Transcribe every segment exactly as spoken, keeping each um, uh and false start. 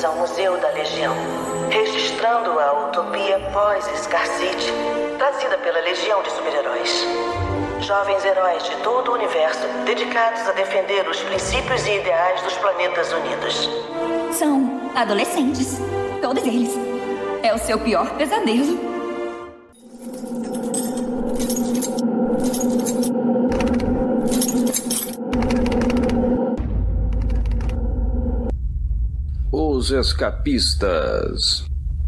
bem-vindos ao Museu da Legião, registrando a utopia pós-Scar City, trazida pela Legião de Super-Heróis. Jovens heróis de todo o universo, dedicados a defender os princípios e ideais dos planetas unidos. São adolescentes, todos eles. É o seu pior pesadelo. Os Escapistas.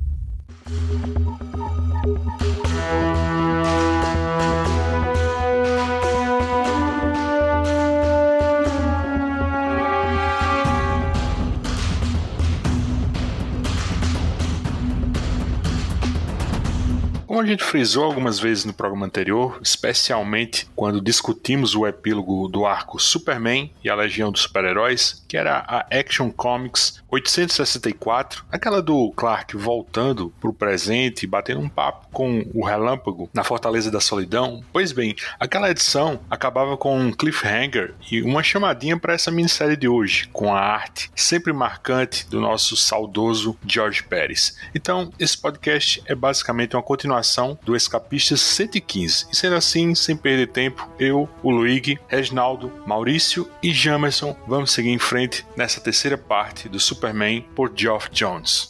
Como a gente frisou algumas vezes no programa anterior, especialmente quando discutimos o epílogo do arco Superman e a Legião dos Super-Heróis, que era a Action Comics oitocentos e sessenta e quatro, aquela do Clark voltando para o presente e batendo um papo com o Relâmpago na Fortaleza da Solidão. Pois bem, aquela edição acabava com um cliffhanger e uma chamadinha para essa minissérie de hoje, com a arte sempre marcante do nosso saudoso George Pérez. Então, esse podcast é basicamente uma continuação do Escapistas cento e quinze. E sendo assim, sem perder tempo, eu, o Luigi, Reginaldo, Maurício e Jamerson vamos seguir em frente nessa terceira parte do Superman por Geoff Johns.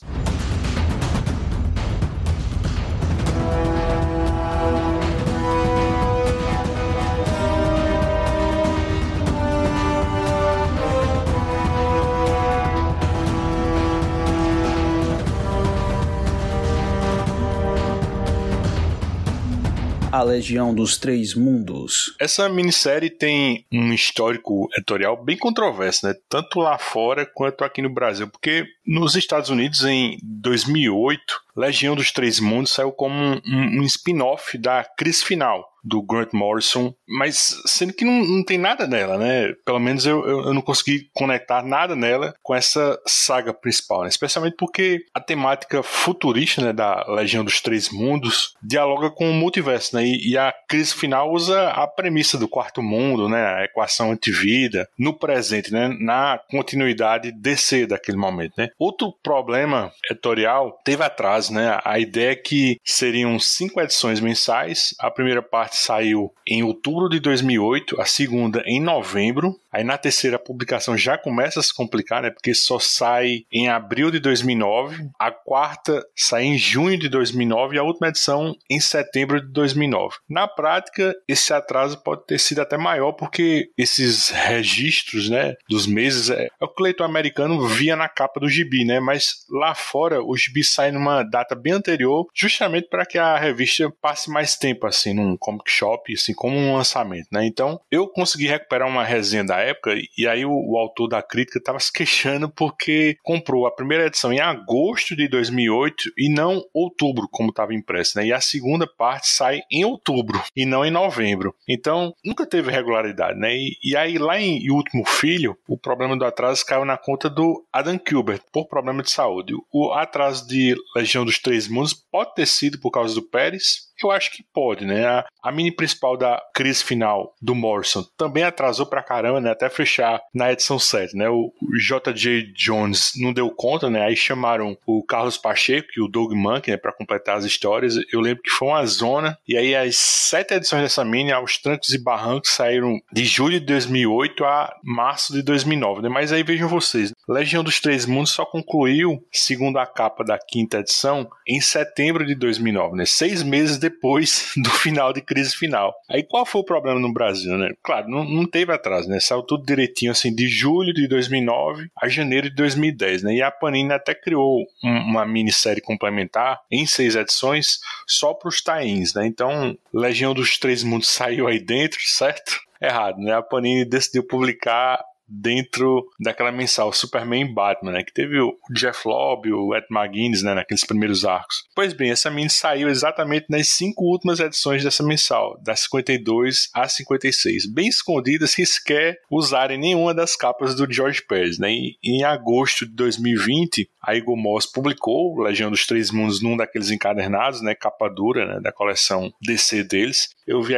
A Legião dos Três Mundos. Essa minissérie tem um histórico editorial bem controverso, né? Tanto lá fora quanto aqui no Brasil, porque nos Estados Unidos, em dois mil e oito, Legião dos Três Mundos saiu como um, um, um spin-off da Crise Final, do Grant Morrison, mas sendo que não, não tem nada nela, né? Pelo menos eu, eu, eu não consegui conectar nada nela com essa saga principal, né? Especialmente porque a temática futurista, né, da Legião dos Três Mundos dialoga com o multiverso, né? E, e a Crise Final usa a premissa do quarto mundo, né? A equação antivida, no presente, né? Na continuidade D C daquele momento, né? Outro problema editorial teve atraso, né? A ideia é que seriam cinco edições mensais, a primeira parte saiu em outubro de dois mil e oito, a segunda em novembro. Aí na terceira a publicação já começa a se complicar, né? Porque só sai em abril de dois mil e nove, a quarta sai em junho de dois mil e nove e a última edição em setembro de dois mil e nove. Na prática, esse atraso pode ter sido até maior porque esses registros, né, dos meses é, é o que o leitor americano via na capa do gibi, né? Mas lá fora o gibi sai numa data bem anterior, justamente para que a revista passe mais tempo assim num comic shop, assim como um lançamento, né? Então eu consegui recuperar uma resenha da época e aí o, o autor da crítica estava se queixando porque comprou a primeira edição em agosto de dois mil e oito e não outubro, como estava impresso, né? E a segunda parte sai em outubro e não em novembro. Então nunca teve regularidade, né? E, e aí lá em O Último Filho, o problema do atraso caiu na conta do Adam Kubert por problema de saúde. O atraso de Legião dos Três Mundos pode ter sido por causa do Pérez. Eu acho que pode, né? A, a mini principal da Crise Final do Morrison também atrasou pra caramba, né? Até fechar na edição sete, né? O, o J J. Jones não deu conta, né? Aí chamaram o Carlos Pacheco e o Doug Mahnke, né? Pra completar as histórias. Eu lembro que foi uma zona. E aí as sete edições dessa mini, aos trancos e barrancos, saíram de julho de dois mil e oito a março de dois mil e nove, né? Mas aí vejam vocês, Legião dos Três Mundos só concluiu, segundo a capa da quinta edição, em setembro de dois mil e nove, né? Seis meses depois do final de Crise Final. Aí qual foi o problema no Brasil, né? Claro, não, não teve atraso, né? Saiu tudo direitinho, assim, de julho de dois mil e nove a janeiro de dois mil e dez, né? E a Panini até criou um, uma minissérie complementar em seis edições só para os tie-ins, né? Então, Legião dos Três Mundos saiu aí dentro, certo? Errado, né? A Panini decidiu publicar dentro daquela mensal Superman e Batman, né, que teve o Jeff Lobb, o Ed McGuinness, né, naqueles primeiros arcos. Pois bem, essa mini saiu exatamente nas cinco últimas edições dessa mensal, das cinquenta e dois a cinquenta e seis, bem escondidas, sem sequer usarem nenhuma das capas do George Pérez, né. E em agosto de dois mil e vinte, a Eagle Moss publicou Legião dos Três Mundos num daqueles encadernados, né, capa dura, né, da coleção D C deles. Eu vi aqui que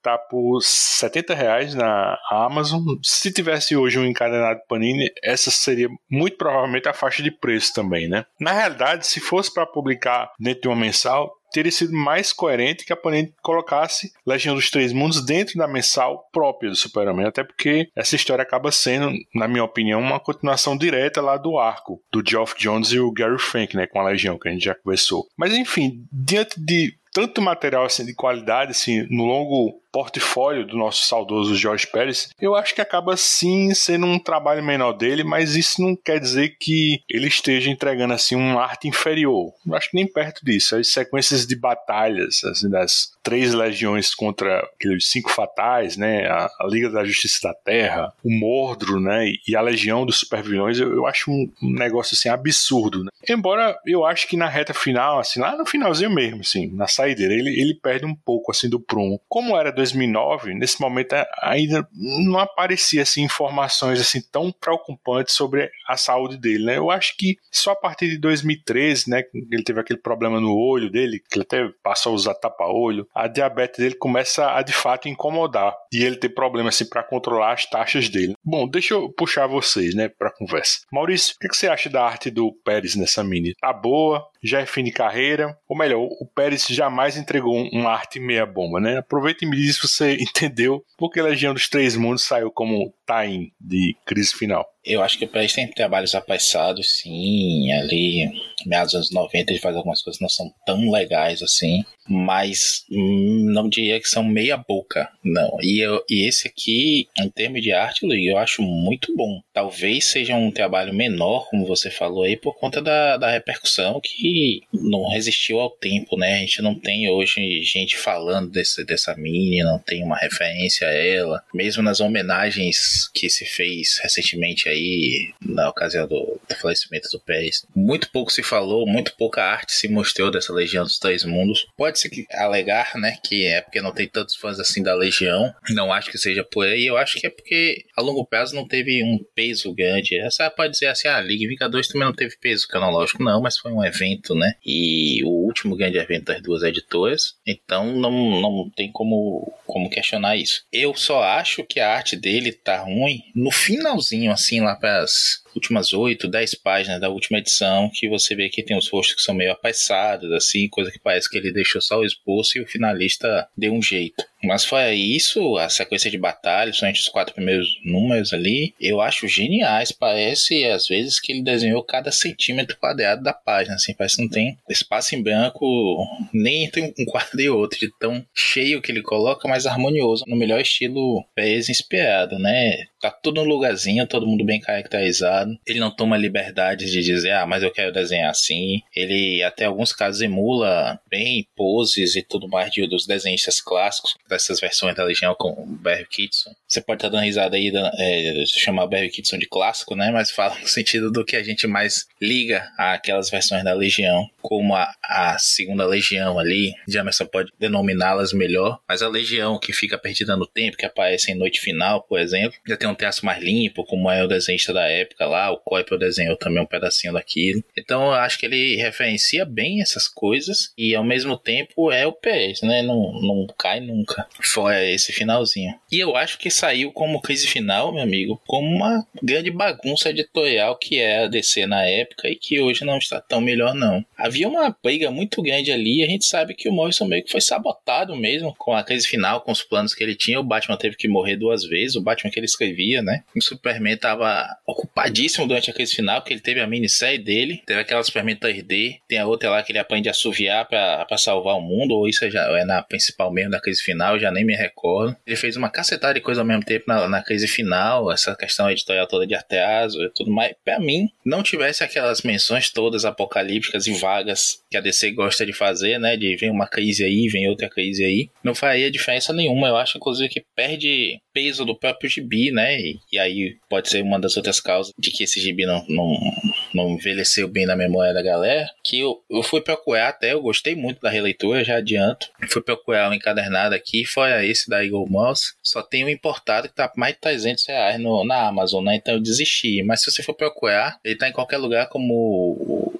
tá por setenta reais na Amazon. Se tivesse hoje um encadernado Panini, essa seria muito provavelmente a faixa de preço também, né? Na realidade, se fosse para publicar dentro de uma mensal, teria sido mais coerente que a Panini colocasse Legião dos Três Mundos dentro da mensal própria do Super-Homem, até porque essa história acaba sendo, na minha opinião, uma continuação direta lá do arco do Geoff Johns e o Gary Frank, né, com a Legião, que a gente já conversou. Mas enfim, diante de tanto material assim, de qualidade assim, no longo portfólio do nosso saudoso Jorge Pérez, eu acho que acaba sim sendo um trabalho menor dele, mas isso não quer dizer que ele esteja entregando assim uma arte inferior. Eu acho que nem perto disso. As sequências de batalhas assim, das três legiões contra aqueles cinco fatais, né, a, a Liga da Justiça da Terra, o Mordro, né, e a Legião dos Supervilões, eu, eu acho um, um negócio assim absurdo, né? Embora eu acho que na reta final, assim, lá no finalzinho mesmo, assim, na saideira, ele, ele perde um pouco assim do prumo. Como era dois mil e nove, nesse momento ainda não aparecia assim, informações assim, tão preocupantes sobre a saúde dele, né? Eu acho que só a partir de dois mil e treze, né, ele teve aquele problema no olho dele, que ele até passou a usar tapa-olho, a diabetes dele começa a de fato incomodar e ele tem problema assim, para controlar as taxas dele. Bom, deixa eu puxar vocês, né, para conversa. Maurício, o que, que você acha da arte do Pérez nessa mini? Tá boa? Já é fim de carreira? Ou melhor, o Pérez jamais entregou uma arte meia bomba, né? Aproveita e me diz se você entendeu porque Legião dos Três Mundos saiu como tie-in de Crise Final. Eu acho que o Pérez tem trabalhos apassados, sim, ali, meados dos anos noventa, ele faz algumas coisas que não são tão legais assim, mas hum, não diria que são meia boca, não. E, eu, e esse aqui, em termos de arte, Luiz, eu acho muito bom. Talvez seja um trabalho menor, como você falou aí, por conta da, da repercussão que não resistiu ao tempo, né? A gente não tem hoje gente falando desse, dessa mini, não tem uma referência a ela, mesmo nas homenagens que se fez recentemente aí, na ocasião do, do falecimento do Pérez. Muito pouco se falou, muito pouca arte se mostrou dessa Legião dos Três Mundos. Pode-se alegar, né, que é porque não tem tantos fãs assim da Legião. Não acho que seja por aí. Eu acho que é porque a longo prazo não teve um peso grande. Essa pode dizer assim, a Liga Vingadores também não teve peso cronológico, não, mas foi um evento, né? E o último grande evento das duas editoras. Então não, não tem como, como questionar isso. Eu só acho que a arte dele tá ruim no finalzinho, assim, lá para as últimas oito, dez páginas da última edição, que você vê que tem os rostos que são meio apaiçados, assim, coisa que parece que ele deixou só o esboço e o finalista deu um jeito. Mas fora isso, a sequência de batalhas, somente os quatro primeiros números ali, eu acho geniais. Parece, às vezes, que ele desenhou cada centímetro quadrado da página, assim, parece que não tem espaço em branco nem entre um quadro e outro, de tão cheio que ele coloca, mas harmonioso, no melhor estilo Pérez inspirado, né? Tá tudo no lugarzinho, todo mundo bem caracterizado. Ele não toma liberdade de dizer, ah, mas eu quero desenhar assim. Ele, até alguns casos, emula bem poses e tudo mais de, dos desenhistas clássicos, dessas versões da Legião com o Barry Kitson. Você pode estar dando risada aí, é, chamar o Barry Kitson de clássico, né? Mas fala no sentido do que a gente mais liga àquelas versões da Legião, como a, a segunda Legião ali. Jamerson pode denominá-las melhor, mas a Legião que fica perdida no tempo, que aparece em Noite Final, por exemplo, já tem um traço mais limpo, como é o desenhista da época lá. O Coipel desenhou também um pedacinho daquilo. Então eu acho que ele referencia bem essas coisas e ao mesmo tempo é o Pérez, né? Não, não cai nunca fora esse finalzinho. E eu acho que saiu como Crise Final, meu amigo, como uma grande bagunça editorial que é a D C na época e que hoje não está tão melhor não. Havia uma briga muito grande ali e a gente sabe que o Morrison meio que foi sabotado mesmo com a Crise Final, com os planos que ele tinha. O Batman teve que morrer duas vezes, o Batman que ele escrevia, né? O Superman estava ocupadíssimo durante a Crise Final, porque ele teve a minissérie dele, teve aquela Superman três D, tem a outra lá que ele aprende a assoviar pra, pra salvar o mundo, ou isso já é na principal mesmo da Crise Final, eu já nem me recordo. Ele fez uma cacetada de coisa ao mesmo tempo na, na Crise Final, essa questão editorial toda de atraso e tudo mais. Pra mim, não tivesse aquelas menções todas apocalípticas e vagas que a D C gosta de fazer, né? De vem uma crise aí, vem outra crise aí. Não faria diferença nenhuma. Eu acho, inclusive, que perde peso do próprio gibi, né? E, e aí pode ser uma das outras causas de que esse gibi não, não, não envelheceu bem na memória da galera. Que eu, eu fui procurar até, eu gostei muito da releitura, já adianto. Fui procurar um encadernado aqui, fora esse da Eagle Moss. Só tem um importado que tá mais de trezentos reais no, na Amazon, né? Então eu desisti. Mas se você for procurar, ele tá em qualquer lugar como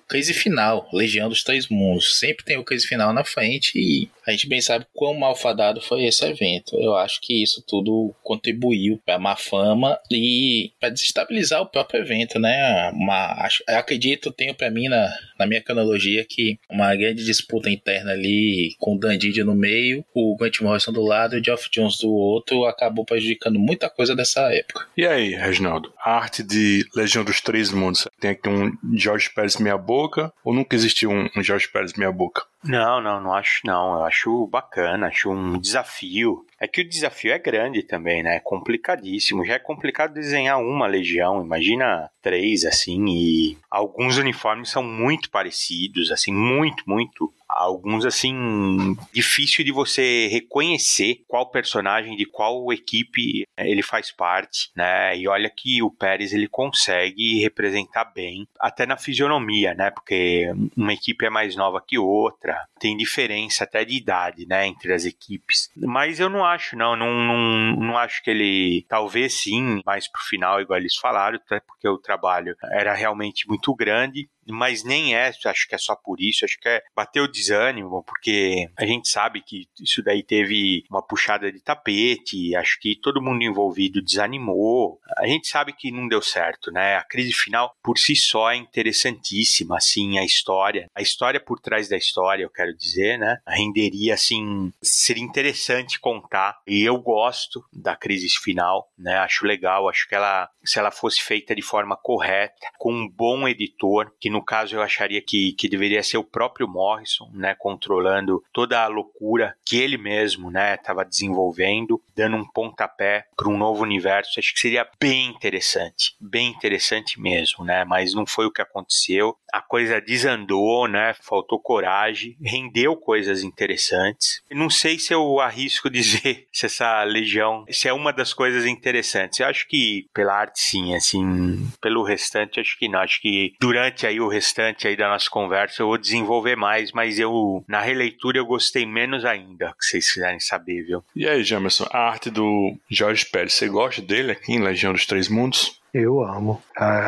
case final, Legião dos Três Mundos. Sempre tem o case final na frente e a gente bem sabe quão malfadado foi esse evento. Eu acho que isso tudo contribuiu para a má fama e para desestabilizar o próprio evento, né? Uma, acho, eu acredito, tenho para mim na, na minha cronologia que uma grande disputa interna ali com o Dan Didio no meio, o Grant Morrison do lado e o Geoff Jones do outro acabou prejudicando muita coisa dessa época. E aí, Reginaldo? A arte de Legião dos Três Mundos, tem aqui um Jorge Pérez meia boca ou nunca existiu um, um Jorge Pérez meia boca? Não, não, não acho não. Eu acho bacana, acho um desafio. É que o desafio é grande também, né? É complicadíssimo. Já é complicado desenhar uma legião, imagina três, assim, e alguns uniformes são muito parecidos, assim, muito, muito. Alguns, assim, difícil de você reconhecer qual personagem de qual equipe ele faz parte, né? E olha que o Pérez, ele consegue representar bem, até na fisionomia, né? Porque uma equipe é mais nova que outra, tem diferença até de idade, né? Entre as equipes. Mas eu não acho, não. Não, não, não acho que ele... Talvez sim, mais pro final, igual eles falaram, até porque o trabalho era realmente muito grande. Mas nem é, acho que é só por isso, acho que é bater o desânimo, porque a gente sabe que isso daí teve uma puxada de tapete, acho que todo mundo envolvido desanimou, a gente sabe que não deu certo, né? A crise final por si só é interessantíssima, assim, a história, a história por trás da história, eu quero dizer, né? Renderia, assim, seria interessante contar, e eu gosto da crise final, né? Acho legal, acho que ela, se ela fosse feita de forma correta, com um bom editor, que no caso eu acharia que, que deveria ser o próprio Morrison, né, controlando toda a loucura que ele mesmo, né, estava desenvolvendo, dando um pontapé para um novo universo. Acho que seria bem interessante, bem interessante mesmo, né, mas não foi o que aconteceu. A coisa desandou, né, faltou coragem, rendeu coisas interessantes. Não sei se eu arrisco dizer se essa legião, se é uma das coisas interessantes. Eu acho que pela arte sim, assim, pelo restante acho que não. Acho que durante aí o restante aí da nossa conversa eu vou desenvolver mais, mas eu, na releitura eu gostei menos ainda, que vocês quiserem saber, viu? E aí, Jamerson, a arte do Jorge Pérez, você gosta dele aqui em Legião dos Três Mundos? Eu amo.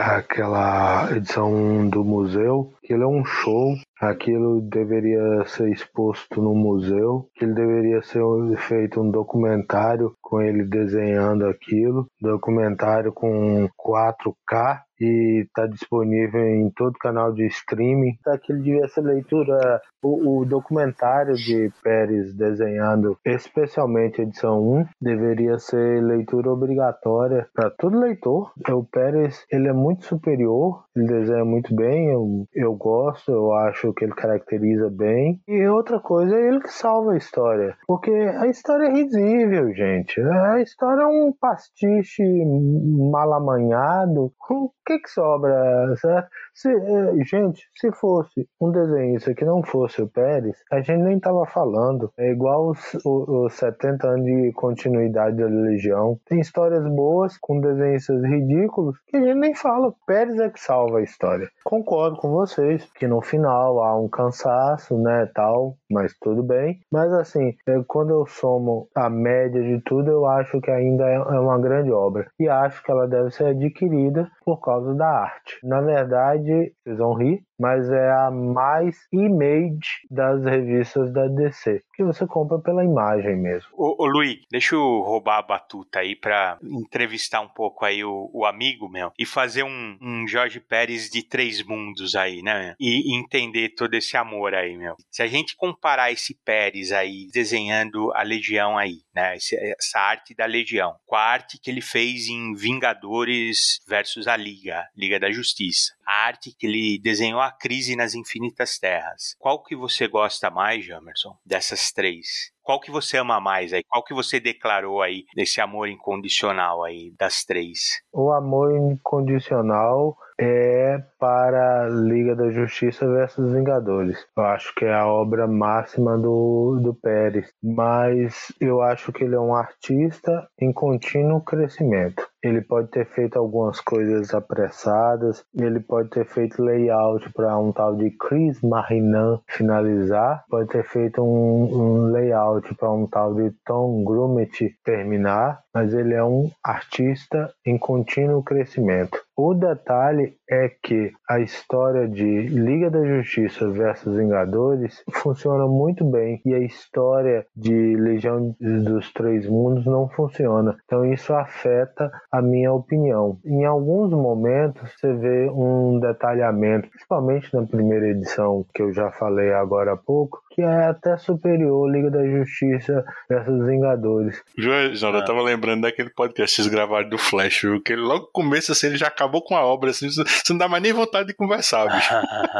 Aquela edição do museu, aquilo é um show, aquilo deveria ser exposto no museu, aquilo deveria ser feito um documentário com ele desenhando aquilo, documentário com quatro K, e está disponível em todo canal de streaming. Aquilo devia ser leitura, o, o documentário de Pérez desenhando, especialmente a edição um, deveria ser leitura obrigatória para todo leitor. O Pérez, ele é muito superior, ele desenha muito bem, eu, eu gosto, eu acho que ele caracteriza bem. E outra coisa, é ele que salva a história, porque a história é risível, gente. A história é um pastiche mal amanhado. O que que sobra, certo? Se, gente, se fosse um desenhista que não fosse o Pérez, a gente nem tava falando. É igual os, os, os setenta anos de continuidade da Legião. Tem histórias boas com desenhistas ridículos que a gente nem fala. Pérez é que salva a história. Concordo com vocês que no final há um cansaço, né, tal, mas tudo bem. Mas assim, quando eu somo a média de tudo, eu acho que ainda é uma grande obra. E acho que ela deve ser adquirida por causa da arte. Na verdade, vocês vão rir, mas é a mais image das revistas da D C, que você compra pela imagem mesmo. Ô, ô Luiz, deixa eu roubar a batuta aí pra entrevistar um pouco aí o, o amigo, meu, e fazer um, um Jorge Pérez de Três Mundos aí, né, meu? E, e entender todo esse amor aí, meu. Se a gente comparar esse Pérez aí, desenhando a Legião aí, né, esse, essa arte da Legião, com a arte que ele fez em Vingadores versus a Liga, Liga da Justiça, a arte que ele desenhou a Crise nas Infinitas Terras. Qual que você gosta mais, Jamerson, dessas três? Qual que você ama mais aí? Qual que você declarou aí desse amor incondicional aí das três? O amor incondicional é para Liga da Justiça versus Vingadores. Eu acho que é a obra máxima do, do Pérez, mas eu acho que ele é um artista em contínuo crescimento. ele pode ter feito algumas coisas apressadas, ele pode ter feito layout para um tal de Chris Marinan finalizar, pode ter feito um, um layout para um tal de Tom Grummett terminar, mas ele é um artista em contínuo crescimento. O detalhe é que a história de Liga da Justiça versus Vingadores funciona muito bem e a história de Legião dos Três Mundos não funciona. Então isso afeta a minha opinião. Em alguns momentos você vê um detalhamento, principalmente na primeira edição que eu já falei agora há pouco, que é até superior Liga da Justiça versus Vingadores. João, eu tava lembrando daquele podcast que vocês gravaram do Flash, viu? Que ele, logo no começo, assim, ele já acabou com a obra, assim, você não dá mais nem vontade de conversar, bicho.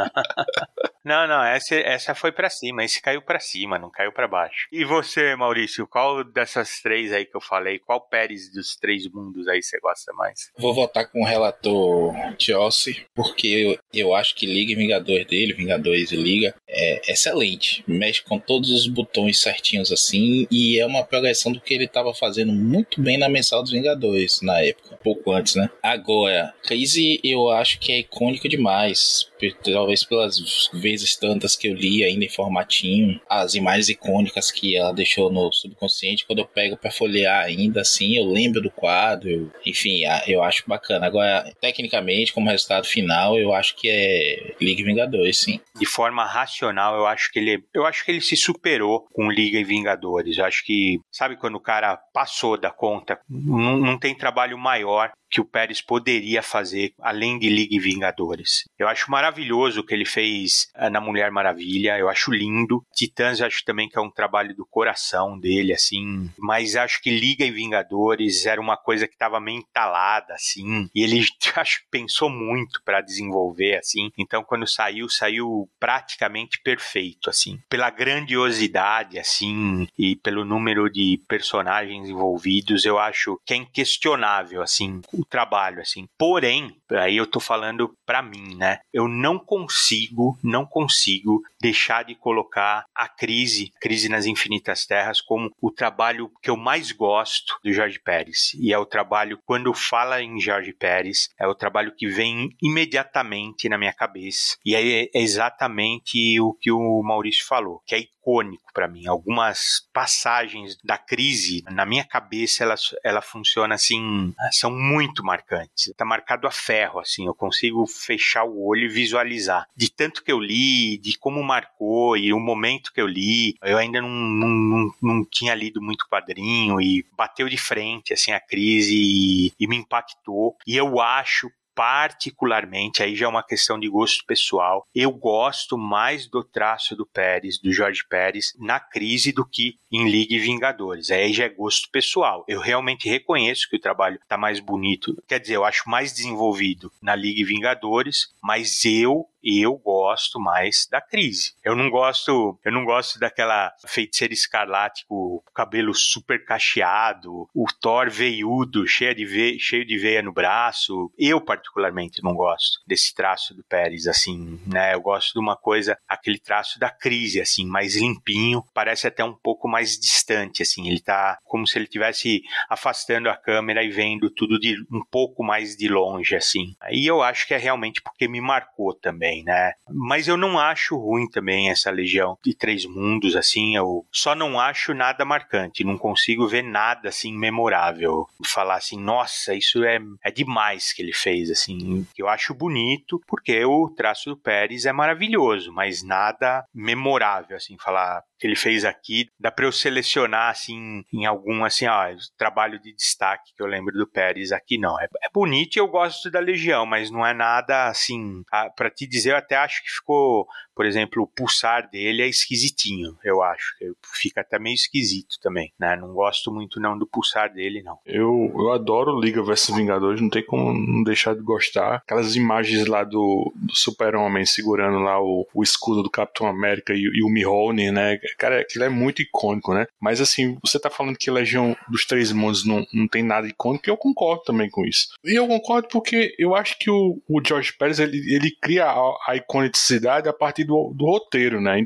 Não, não, essa, essa foi pra cima, esse caiu pra cima, não caiu pra baixo. E você, Maurício, qual dessas três aí que eu falei, qual Pérez dos Três Mundos aí você gosta mais? Vou votar com o relator Tiossi, porque eu, eu acho que Liga e Vingadores dele, Vingadores e Liga, é excelente. Mexe com todos os botões certinhos assim, e é uma progressão do que ele estava fazendo muito bem na mensal dos Vingadores, na época, um pouco antes, né? Agora, Crise eu acho que é icônico demais, talvez pelas vezes tantas que eu li ainda em formatinho, as imagens icônicas que ela deixou no subconsciente, quando eu pego pra folhear ainda assim, eu lembro do quadro, enfim, eu acho bacana. Agora, tecnicamente, como resultado final, eu acho que é Liga e Vingadores, sim. De forma racional, eu acho que ele, eu acho que ele se superou com Liga e Vingadores. Eu acho que, sabe quando o cara passou da conta, não, não tem trabalho maior que o Pérez poderia fazer, além de Liga e Vingadores. Eu acho maravilhoso o que ele fez na Mulher Maravilha, eu acho lindo. Titãs eu acho também que é um trabalho do coração dele, assim, mas acho que Liga e Vingadores era uma coisa que estava meio entalada, assim, e ele, acho que pensou muito para desenvolver, assim, então quando saiu, saiu praticamente perfeito, assim, pela grandiosidade, assim, e pelo número de personagens envolvidos, eu acho que é inquestionável, assim, o trabalho, assim. Porém, aí eu tô falando pra mim, né? Eu não consigo, não consigo deixar de colocar a Crise, Crise nas Infinitas Terras, como o trabalho que eu mais gosto do Jorge Pérez. E é o trabalho, quando fala em Jorge Pérez, é o trabalho que vem imediatamente na minha cabeça. E é exatamente o que o Maurício falou, que é icônico para mim. Algumas passagens da Crise, na minha cabeça, ela, ela funciona assim, são muito marcantes. Tá marcado a ferro, assim, eu consigo fechar o olho e visualizar. De tanto que eu li, de como marcou e o momento que eu li, eu ainda não, não, não, não tinha lido muito quadrinho e bateu de frente, assim, a Crise e, e me impactou. E eu acho, particularmente, aí já é uma questão de gosto pessoal, eu gosto mais do traço do Pérez, do Jorge Pérez, na Crise do que em Liga e Vingadores. Aí já é gosto pessoal. Eu realmente reconheço que o trabalho está mais bonito, quer dizer, eu acho mais desenvolvido na Liga e Vingadores, mas eu eu gosto mais da Crise. Eu não gosto, eu não gosto daquela Feiticeira Escarlate com o cabelo super cacheado, o Thor veiudo, cheio de veia, cheio de veia no braço. Eu particularmente não gosto desse traço do Pérez, assim, né? Eu gosto de uma coisa, aquele traço da Crise, assim, mais limpinho, parece até um pouco mais distante, assim. Ele tá como se ele estivesse afastando a câmera e vendo tudo de um pouco mais de longe, assim. Aí eu acho que é realmente porque me marcou também, né? Mas eu não acho ruim também essa Legião de Três Mundos, assim, eu só não acho nada marcante, não consigo ver nada, assim, memorável, falar assim, nossa, isso é, é demais que ele fez, assim, eu acho bonito, porque o traço do Pérez é maravilhoso, mas nada memorável, assim, falar que ele fez aqui, dá pra eu selecionar, assim, em algum, assim, ó, trabalho de destaque que eu lembro do Pérez aqui, não, é, é bonito e eu gosto da Legião, mas não é nada, assim, a, pra te dizer, eu até acho que ficou, por exemplo, o pulsar dele é esquisitinho, eu acho, fica até meio esquisito também, né, não gosto muito não do pulsar dele, não. Eu, eu adoro Liga versus Vingadores, não tem como não deixar de gostar, aquelas imagens lá do, do Super-Homem segurando lá o, o escudo do Capitão América e, e o Mjolnir, né, cara, aquilo é muito icônico, né, mas assim, você tá falando que Legião dos Três Mundos não, não tem nada icônico, e eu concordo também com isso, e eu concordo porque eu acho que o, o Jorge Pérez, ele, ele cria a, a iconicidade a partir do, do roteiro, né, então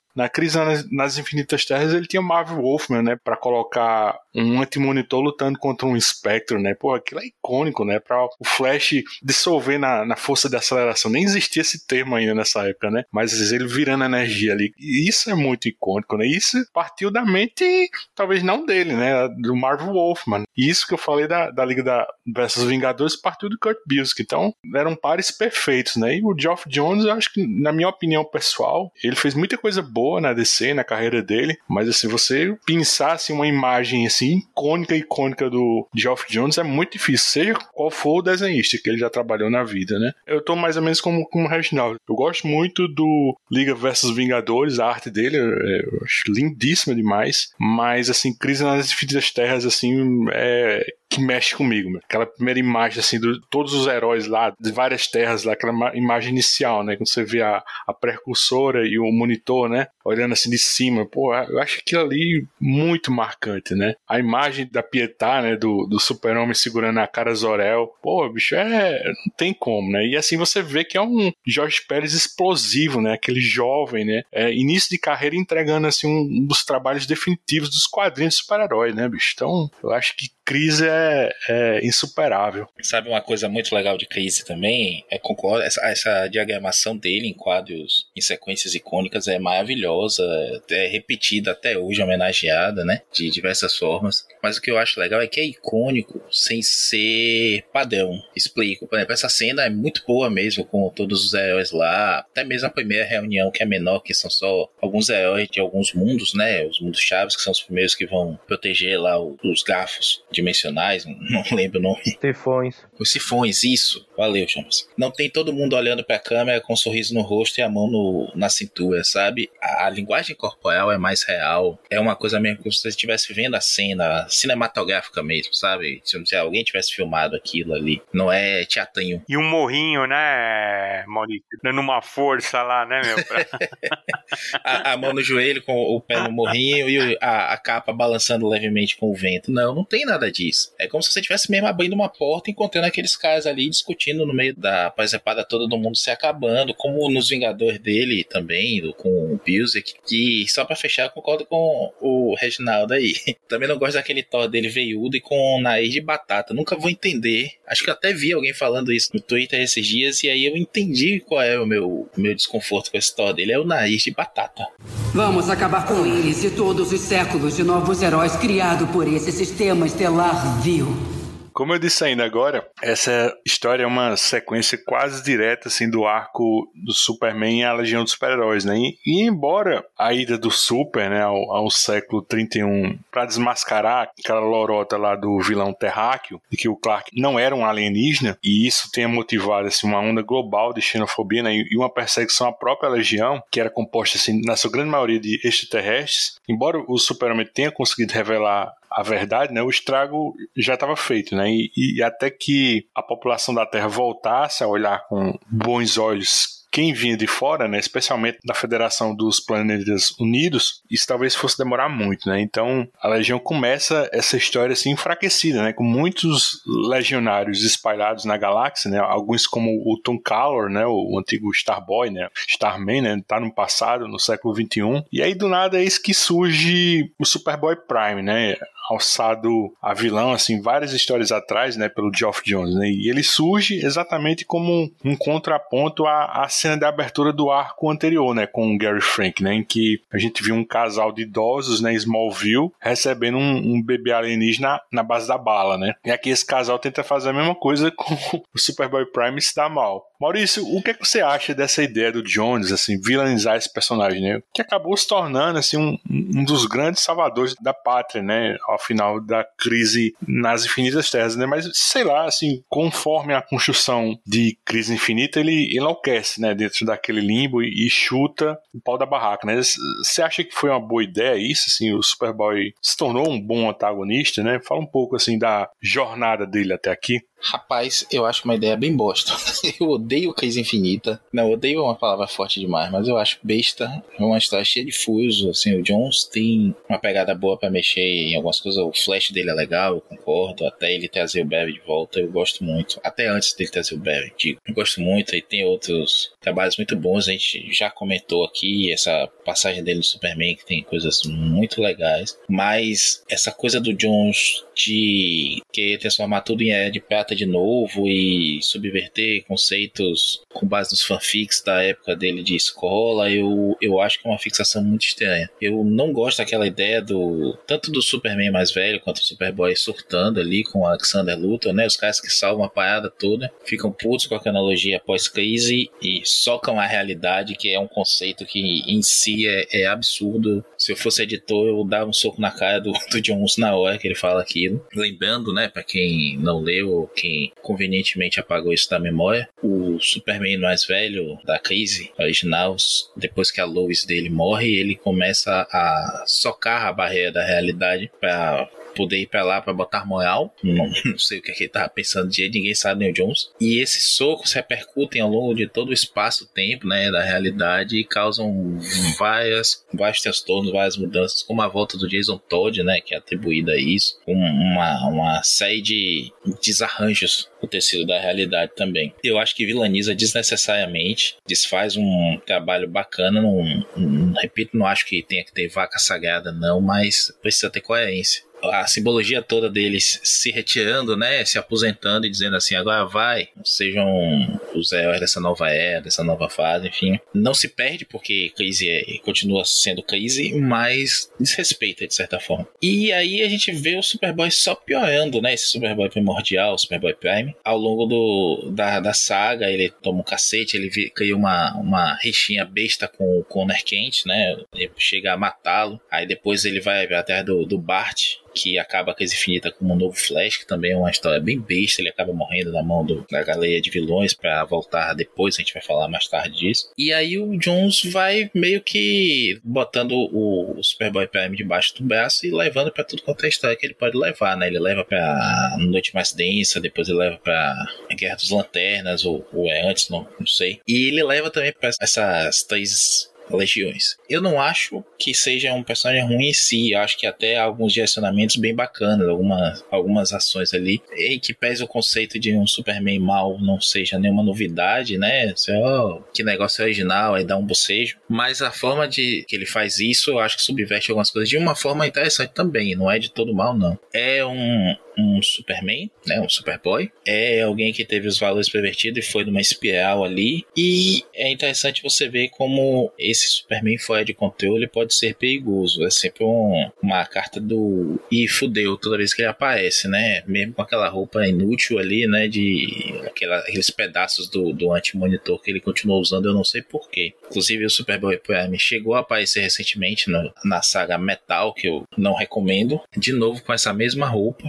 Na Crise nas, nas Infinitas Terras ele tinha Marvel Wolfman, né, pra colocar um anti-monitor lutando contra um Spectre, né, pô, aquilo é icônico, né, pra o Flash dissolver na, na força de aceleração, nem existia esse termo ainda nessa época, né, mas ele virando energia ali, e isso é muito icônico, né, isso partiu da mente, talvez não dele, né, do Marvel Wolfman, e isso que eu falei da, da Liga da versus Vingadores partiu do Kurt Busiek, então eram pares perfeitos, né, e o Geoff Johns, eu acho que, na minha opinião pessoal, ele fez muita coisa boa na D C, na carreira dele, mas assim, você pensar assim, uma imagem assim, icônica, icônica do Geoff Johns é muito difícil, seja qual for o desenhista que ele já trabalhou na vida, né? Eu tô mais ou menos como, como o Reginaldo. Eu gosto muito do Liga versus Vingadores, a arte dele, eu acho lindíssima demais, mas assim, Crise nas Infinitas Terras, assim, é... que mexe comigo, meu. Aquela primeira imagem, assim, de todos os heróis lá, de várias terras lá, aquela imagem inicial, né, quando você vê a, a precursora e o monitor, né, olhando assim de cima, pô, eu acho aquilo ali muito marcante, né, a imagem da Pietà, né, do, do super-homem segurando a cara Zor-El, pô, bicho, é, não tem como, né, e assim você vê que é um Jorge Pérez explosivo, né, aquele jovem, né, é, início de carreira entregando, assim, um, um dos trabalhos definitivos dos quadrinhos de super-herói, né, bicho, então, eu acho que Crise é, é insuperável. Sabe uma coisa muito legal de Crise também? É, concordo, essa, essa diagramação dele em quadros, em sequências icônicas é maravilhosa, é repetida até hoje, homenageada, né? De diversas formas. Mas o que eu acho legal é que é icônico sem ser padrão. Explico. Por exemplo, essa cena é muito boa mesmo, com todos os heróis lá. Até mesmo a primeira reunião, que é menor, que são só alguns heróis de alguns mundos, né? Os mundos chaves, que são os primeiros que vão proteger lá os garfos dimensionais, não lembro o nome. Sifões. Os sifões, isso. Valeu, Chamas. Não tem todo mundo olhando pra câmera com um sorriso no rosto e a mão no, na cintura, sabe? A, a linguagem corporal é mais real. É uma coisa mesmo que você estivesse vendo a cena cinematográfica mesmo, sabe? Se, se alguém tivesse filmado aquilo ali. Não é teatrinho. E um morrinho, né, Maurício? Dando uma força lá, né, meu? Pra... a, a mão no joelho com o pé no morrinho e a, a capa balançando levemente com o vento. Não, não tem nada disso. É como se você estivesse mesmo abrindo uma porta e encontrando aqueles caras ali discutindo no meio da presepada toda do mundo se acabando, como nos Vingadores dele também, do, com o Busiek, que só pra fechar eu concordo com o Reginaldo aí. Também não gosto daquele Thor dele veiudo e com nariz de batata. Nunca vou entender. Acho que eu até vi alguém falando isso no Twitter esses dias e aí eu entendi qual é o meu, o meu desconforto com esse Thor dele. É o nariz de batata. Vamos acabar com eles e todos os séculos de novos heróis criados por esse sistema estelar vil. Como eu disse ainda agora, essa história é uma sequência quase direta assim, do arco do Superman e a Legião dos Super-Heróis, né? E, e embora a ida do Super, né, ao, ao século trinta e um, para desmascarar aquela lorota lá do vilão terráqueo, de que o Clark não era um alienígena, e isso tenha motivado assim, uma onda global de xenofobia, né, e uma perseguição à própria Legião, que era composta assim, na sua grande maioria de extraterrestres, embora o Superman tenha conseguido revelar a verdade, né, o estrago já estava feito, né, e, e até que a população da Terra voltasse a olhar com bons olhos quem vinha de fora, né, especialmente da Federação dos Planetas Unidos, isso talvez fosse demorar muito, né? Então a Legião começa essa história assim enfraquecida, né, com muitos legionários espalhados na galáxia, né, alguns como o Tom Callor, né, o antigo Starboy, né, Starman, né, tá no passado, no século vinte e um, e aí do nada é isso que surge o Superboy Prime, né, alçado a vilão, assim, várias histórias atrás, né, pelo Geoff Johns, né, e ele surge exatamente como um contraponto à, à cena de abertura do arco anterior, né, com o Gary Frank, né, em que a gente viu um casal de idosos, né, Smallville, recebendo um, um bebê alienígena na base da bala, né, e aqui esse casal tenta fazer a mesma coisa com o Superboy Prime e se dá mal. Maurício, o que é que você acha dessa ideia do Jones, assim, vilanizar esse personagem, né, que acabou se tornando, assim, um, um dos grandes salvadores da pátria, né, ao final da crise nas Infinitas Terras, né, mas, sei lá, assim, conforme a construção de Crise Infinita, ele enlouquece, né, dentro daquele limbo e, e chuta o pau da barraca, né, você acha que foi uma boa ideia isso, assim, o Superboy se tornou um bom antagonista, né, fala um pouco, assim, da jornada dele até aqui. Rapaz, eu acho uma ideia bem bosta. Eu odeio Crise Infinita. Não, odeio é uma palavra forte demais, mas eu acho besta. É uma história cheia de furos. Assim, o Jones tem uma pegada boa pra mexer em algumas coisas. O flash dele é legal, eu concordo. Até ele trazer o Barry de volta, eu gosto muito. Até antes dele trazer o Barry, digo. Eu gosto muito. E tem outros trabalhos muito bons. A gente já comentou aqui essa passagem dele no Superman, que tem coisas muito legais. Mas essa coisa do Jones de querer transformar tudo em Era de Prata de novo e subverter conceitos com base nos fanfics da época dele de escola, eu, eu acho que é uma fixação muito estranha. Eu não gosto daquela ideia do tanto do Superman mais velho quanto do Superboy surtando ali com o Alexander Luthor, né? Os caras que salvam a parada toda, ficam putos com a cronologia pós-crise e socam a realidade, que é um conceito que em si é, é absurdo. Se eu fosse editor, eu dava um soco na cara do, do Jones na hora que ele fala aquilo. Lembrando, né, pra quem não leu ou quem convenientemente apagou isso da memória, o Superman mais velho da crise original, depois que a Lois dele morre, ele começa a socar a barreira da realidade pra poder ir pra lá pra botar moral. Não, não sei o que, é que ele tava pensando de jeito, ninguém sabe, nem o Jones. E esses socos repercutem ao longo de todo o espaço-tempo, né, da realidade e causam várias, vários transtornos, várias mudanças, como a volta do Jason Todd, né, que é atribuída a isso, uma, uma série de desarranjos no tecido da realidade também. Eu acho que vilaniza desnecessariamente, desfaz um trabalho bacana, não, não, repito, não acho que tenha que ter vaca sagrada não, mas precisa ter coerência. A simbologia toda deles se retirando, né, se aposentando e dizendo assim, agora vai, sejam os heróis dessa nova era, dessa nova fase, enfim. Não se perde porque crise é, continua sendo crise, mas desrespeita de certa forma. E aí a gente vê o Superboy só piorando, né, esse Superboy primordial, o Superboy Prime. Ao longo do, da, da saga, ele toma um cacete, ele vi, cria uma, uma rixinha besta com o Connor Kent, né, ele chega a matá-lo, aí depois ele vai atrás do, do Bart, que acaba a Crise Infinita como um novo Flash, que também é uma história bem besta. Ele acaba morrendo na mão do, da galera de vilões pra voltar depois, a gente vai falar mais tarde disso. E aí o Jones vai meio que botando o, o Superboy Prime debaixo do braço e levando pra tudo quanto é história que ele pode levar, né? Ele leva pra Noite Mais Densa, depois ele leva pra Guerra dos Lanternas, ou, ou é antes, não, não sei. E ele leva também pra essas três legiões. Eu não acho que seja um personagem ruim em si, eu acho que até alguns direcionamentos bem bacanas, algumas, algumas ações ali, e que pese o conceito de um Superman mal não seja nenhuma novidade, né? Assim, oh, que negócio original, aí dá um bocejo, mas a forma de que ele faz isso, eu acho que subverte algumas coisas de uma forma interessante também, não é de todo mal, não. É um um Superman, né, um Superboy, é alguém que teve os valores pervertidos e foi numa espiral ali, e é interessante você ver como esse Superman fora de controle pode ser perigoso. É sempre um, uma carta do e fudeu toda vez que ele aparece, né, mesmo com aquela roupa inútil ali, né, de aquela, aqueles pedaços do, do anti-monitor que ele continuou usando, eu não sei porquê. Inclusive o Superboy Prime chegou a aparecer recentemente no, na saga Metal, que eu não recomendo, de novo com essa mesma roupa.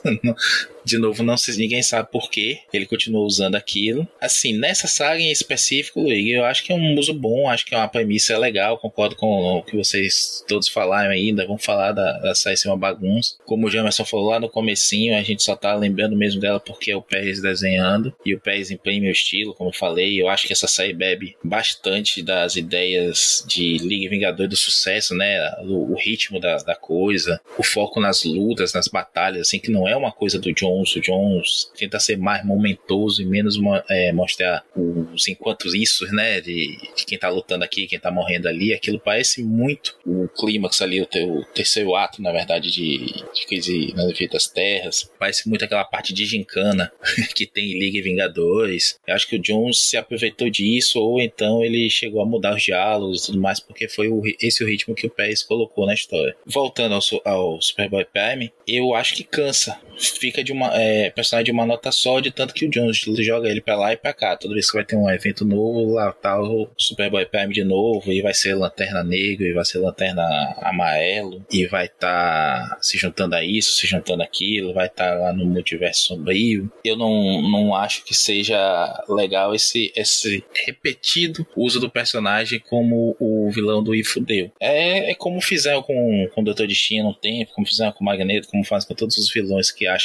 De novo, não sei, ninguém sabe por que ele continuou usando aquilo. Assim, nessa saga em específico, eu acho que é um uso bom, acho que é uma premissa legal, concordo com o que vocês todos falaram ainda, vamos falar da, da série ser uma bagunça. Como o Jamerson falou lá no comecinho, a gente só tá lembrando mesmo dela porque é o Pérez desenhando, e o Pérez imprime o estilo, como eu falei. Eu acho que essa série bebe bastante das ideias de Liga Vingador do sucesso, né, o, o ritmo da, da coisa, o foco nas lutas, nas batalhas, assim, que não é uma coisa do John. O Jones tenta ser mais momentoso e menos é, mostrar os enquanto isso, né, de, de quem tá lutando aqui, quem tá morrendo ali. Aquilo parece muito o clímax ali, o, te, o terceiro ato, na verdade, de, de Crise nas Infinitas Terras. Parece muito aquela parte de gincana que tem em Liga e Vingadores. Eu acho que o Jones se aproveitou disso, ou então ele chegou a mudar os diálogos e tudo mais, porque foi o, esse o ritmo que o Pérez colocou na história. Voltando ao, ao Superboy Prime, eu acho que cansa. Fica de uma É, personagem de uma nota só, de tanto que o Jones joga ele pra lá e pra cá. Toda vez que vai ter um evento novo, lá tá o Superboy Prime de novo, e vai ser Lanterna Negro, e vai ser Lanterna Amarelo, e vai tá se juntando a isso, se juntando aquilo, vai tá lá no multiverso sombrio. Eu não, não acho que seja legal esse, esse repetido uso do personagem como o vilão do Ifudeu. É, é como fizeram com, com o doutor Destino um tempo, como fizeram com o Magneto, como fazem com todos os vilões que acham que é bacana.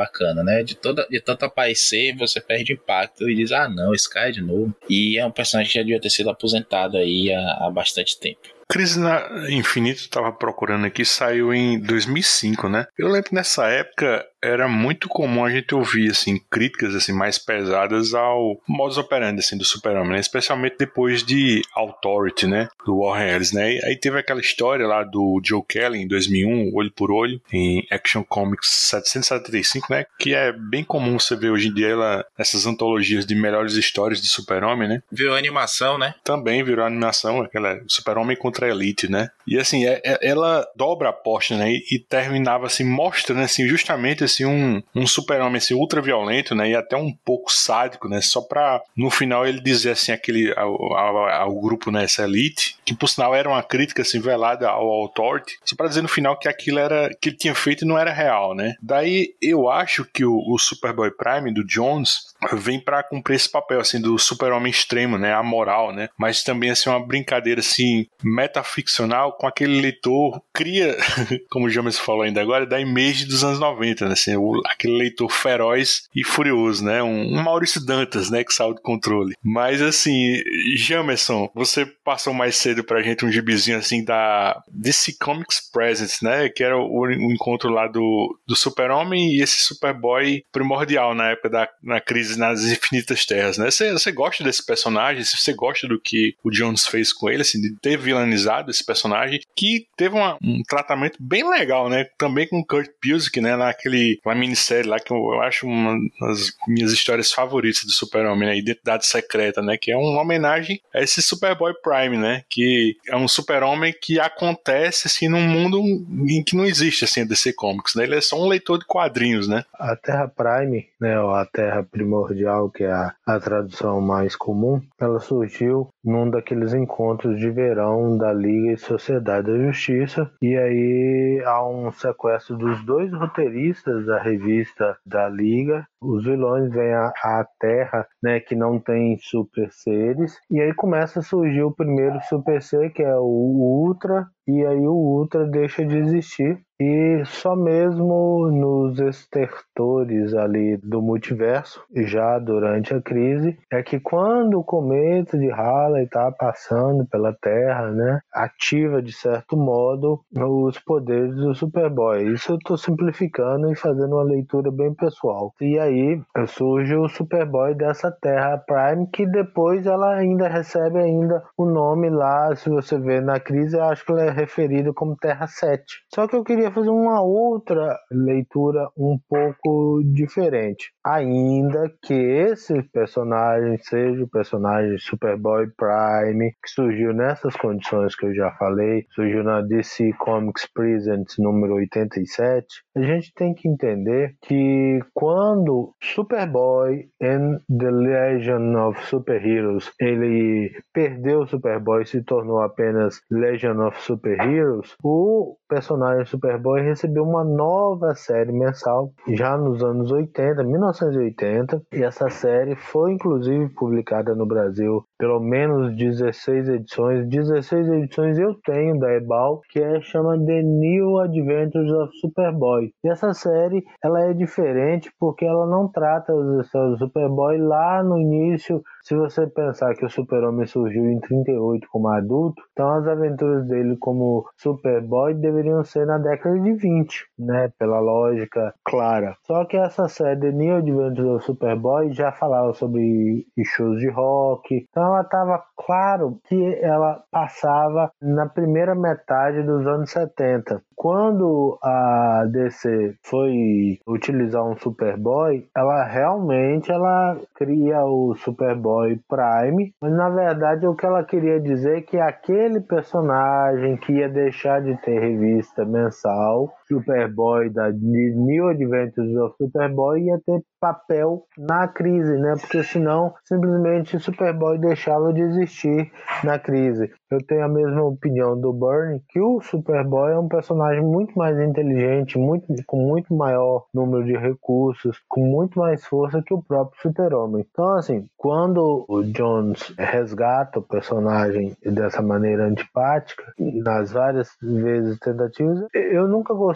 bacana, né? De, toda, de tanto aparecer, você perde impacto e diz, ah não, esse cara é de novo. E é um personagem que já devia ter sido aposentado aí há, há bastante tempo. Crise na Infinito, eu tava procurando aqui, saiu em dois mil e cinco, né? Eu lembro que nessa época era muito comum a gente ouvir, assim, críticas, assim, mais pesadas ao modus operandi, assim, do Super-Homem, né? Especialmente depois de Authority, né? Do Warren Ellis, né? E aí teve aquela história lá do Joe Kelly, em dois mil e um, Olho por Olho, em Action Comics setecentos e setenta e cinco, né? Que é bem comum você ver hoje em dia ela, essas antologias de melhores histórias de Super-Homem, né? Virou animação, né? Também virou animação, aquela Super-Homem contra a Elite, né? E assim, é, é, ela dobra a aposta, né? E, e terminava assim, mostrando assim, justamente assim, um, um super-homem assim, ultra violento, né? E até um pouco sádico, né? Só pra no final ele dizer assim, aquele, ao, ao, ao grupo, né? Essa Elite, que por sinal era uma crítica assim, velada ao Authority, só pra dizer no final que aquilo era, que ele tinha feito não era real, né? Daí eu acho que o, o Superboy Prime do Jones vem pra cumprir esse papel assim, do super-homem extremo, né? Amoral, né? Mas também assim, uma brincadeira assim, metaficcional com aquele leitor, cria, como o James falou ainda agora, da imagem dos anos noventa, né? Assim, o, aquele leitor feroz e furioso, né? Um, um Maurício Dantas, né? Que saiu do controle. Mas assim, Jamerson, você passou mais cedo pra gente um gibizinho assim da D C Comics Presents, né? Que era o, o encontro lá do, do Super-Homem e esse Superboy primordial na época da na crise nas Infinitas Terras, né? Você, você gosta desse personagem? Você gosta do que o Jones fez com ele, assim, de ter vilanizado esse personagem, que teve uma, um tratamento bem legal, né? Também com o Kurt Busiek, né? Naquele, uma minissérie lá que eu, eu acho uma das minhas histórias favoritas do Super-Homem, né? Identidade Secreta, né? Que é uma homenagem a esse Superboy Prime, né? Que é um super-homem que acontece, assim, num mundo em que não existe, assim, a D C Comics, né? Ele é só um leitor de quadrinhos, né? A Terra Prime, né? Ou a Terra Primordial, que é a, a tradução mais comum, ela surgiu num daqueles encontros de verão da Liga e Sociedade da Justiça, e aí há um sequestro dos dois roteiristas da revista da Liga. Os vilões vêm à, à Terra, né, que não tem super seres, e aí começa a surgir o primeiro super ser, que é o Ultra, e aí o Ultra deixa de existir, e só mesmo nos estertores ali do multiverso, já durante a crise, é que quando o cometa de Halley está passando pela Terra, né, ativa de certo modo os poderes do Superboy. Isso eu estou simplificando e fazendo uma leitura bem pessoal. E aí surge o Superboy dessa Terra Prime, que depois ela ainda recebe ainda o nome lá, se você vê na crise, eu acho que ela é referida como Terra sete. Só que eu queria fazer uma outra leitura um pouco diferente. Ainda que esse personagem seja o personagem Superboy Prime, que surgiu nessas condições que eu já falei, surgiu na D C Comics Presents número oitenta e sete, a gente tem que entender que quando Superboy and the Legion of Superheroes, ele perdeu o Superboy e se tornou apenas Legion of Superheroes, o personagem Superboy recebeu uma nova série mensal já nos anos oitenta, mil novecentos e oitenta, e essa série foi inclusive publicada no Brasil pelo menos dezesseis edições. dezesseis edições eu tenho da Ebal, que é, chama The New Adventures of Superboy. E essa série ela é diferente porque ela não trata os histórias do Superboy lá no início. Se você pensar que o Super-Homem surgiu em trinta e oito como adulto, então as aventuras dele como Superboy deveriam ser na década de vinte, né? Pela lógica clara. Só que essa série The New Adventures of Superboy já falava sobre shows de rock, então ela estava claro que ela passava na primeira metade dos anos setenta. Quando a D C foi utilizar um Superboy, ela realmente ela cria o Superboy Prime, mas na verdade o que ela queria dizer é que aquele personagem que ia deixar de ter revista mensal, Superboy da New Adventures of Superboy, ia ter papel na crise, né? Porque senão simplesmente Superboy deixava de existir na crise. Eu tenho a mesma opinião do Bernie, que o Superboy é um personagem muito mais inteligente, muito, com muito maior número de recursos, com muito mais força que o próprio Super-Homem. Então, assim, quando o Jones resgata o personagem dessa maneira antipática, nas várias vezes tentativas, eu nunca gostei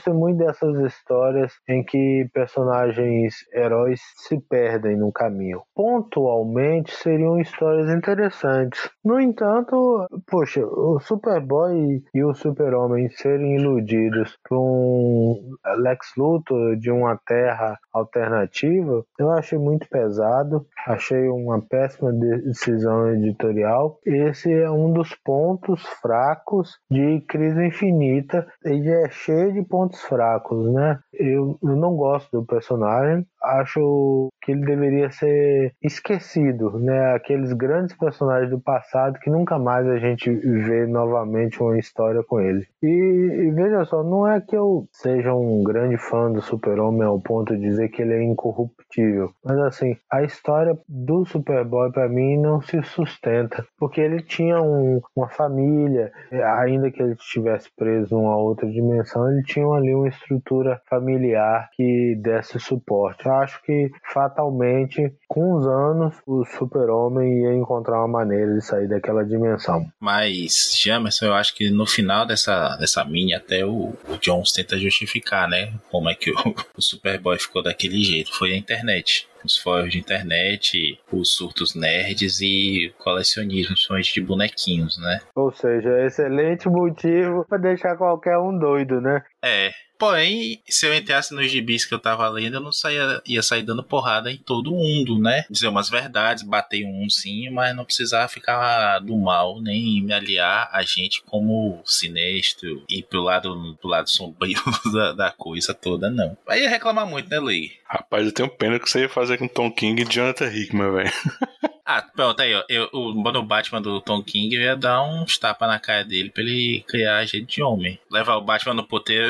gostei muito dessas histórias em que personagens heróis se perdem no caminho. Pontualmente seriam histórias interessantes. No entanto, poxa, o Superboy e o Super-Homem serem iludidos por um Lex Luthor de uma terra alternativa, eu achei muito pesado, achei uma péssima decisão editorial. Esse é um dos pontos fracos de Crise Infinita. Ele é cheio de pontos fracos, né? Eu, eu não gosto do personagem, acho que ele deveria ser esquecido, né? Aqueles grandes personagens do passado que nunca mais a gente vê novamente uma história com ele. E, e veja só, não é que eu seja um grande fã do Super-Homem ao ponto de dizer que ele é incorruptível, mas assim, a história do Superboy para mim não se sustenta, porque ele tinha um, uma família, ainda que ele estivesse preso numa outra dimensão, ele tinha ali uma estrutura familiar que desse suporte. Eu acho que fatalmente, com os anos, o Super-Homem ia encontrar uma maneira de sair daquela dimensão. Mas, Jamerson, eu acho que no final dessa, dessa mini, até o, o Jones tenta justificar, né? Como é que o, o Superboy ficou daquele jeito. Foi a internet. Os fóruns de internet, os surtos nerds e colecionismo, principalmente de bonequinhos, né? Ou seja, excelente motivo para deixar qualquer um doido, né? É. Porém, se eu entrasse nos gibis que eu tava lendo, eu não saía, ia sair dando porrada em todo mundo, né? Dizer umas verdades, bater um sim, mas não precisava ficar do mal, nem me aliar a gente como sinestro e pro lado, pro lado sombrio da, da coisa toda, não. Aí ia reclamar muito, né, Lei? Rapaz, eu tenho pena que você ia fazer com Tom King e Jonathan Hickman, velho. Ah, pronto, aí, ó. Eu, o no Batman do Tom King, eu ia dar uns tapas na cara dele pra ele criar jeito de homem. Levar o Batman no poteiro.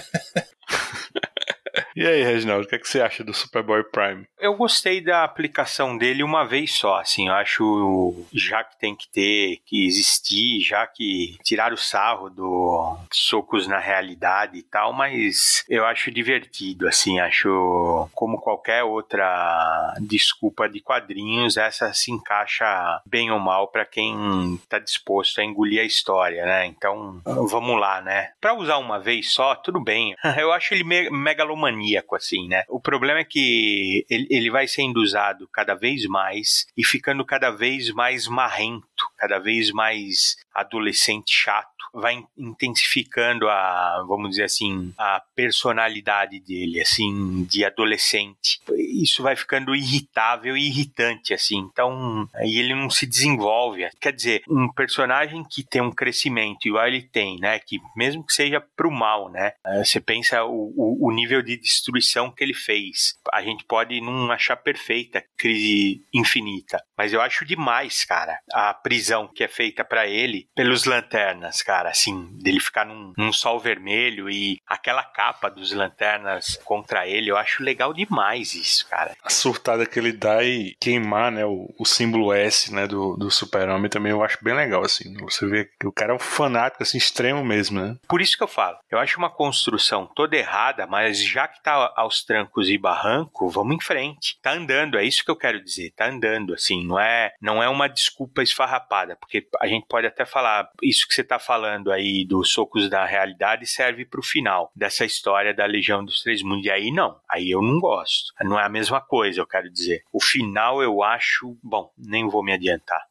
E aí, Reginaldo, o que, é que você acha do Superboy Prime? Eu gostei da aplicação dele uma vez só, assim, eu acho já que tem que ter, que existir, já que tirar o sarro do socos na realidade e tal, mas eu acho divertido, assim, acho como qualquer outra desculpa de quadrinhos, essa se encaixa bem ou mal pra quem tá disposto a engolir a história, né, então vamos lá, né, pra usar uma vez só, tudo bem, eu acho ele me- megalomaníaco, assim, né, o problema é que ele, ele vai sendo usado cada vez mais e ficando cada vez mais marrento, cada vez mais adolescente chato, vai intensificando a, vamos dizer assim, a personalidade dele, assim, de adolescente. Isso vai ficando irritável e irritante, assim, então, aí ele não se desenvolve. Quer dizer, um personagem que tem um crescimento, igual ele tem, né, que mesmo que seja pro mal, né, você pensa o, o, o nível de destruição que ele fez. A gente pode não achar perfeita Crise Infinita, mas eu acho demais, cara, a prisão que é feita pra ele pelos Lanternas, cara, assim, dele ficar num, num sol vermelho e aquela capa dos Lanternas contra ele, eu acho legal demais isso, cara. A surtada que ele dá e queimar, né, o, o símbolo S, né, do, do Super-Homem também eu acho bem legal, assim, você vê que o cara é um fanático, assim, extremo mesmo, né? Por isso que eu falo, eu acho uma construção toda errada, mas já que tá aos trancos e barranco, vamos em frente. Tá andando, é isso que eu quero dizer, tá andando, assim, não é, não é uma desculpa esfarrapada, porque a gente pode até falar, isso que você tá falando aí dos socos da realidade serve pro final dessa história da Legião dos Três Mundos, e aí não, aí eu não gosto, não é a mesma coisa, eu quero dizer. O final eu acho, bom, nem vou me adiantar.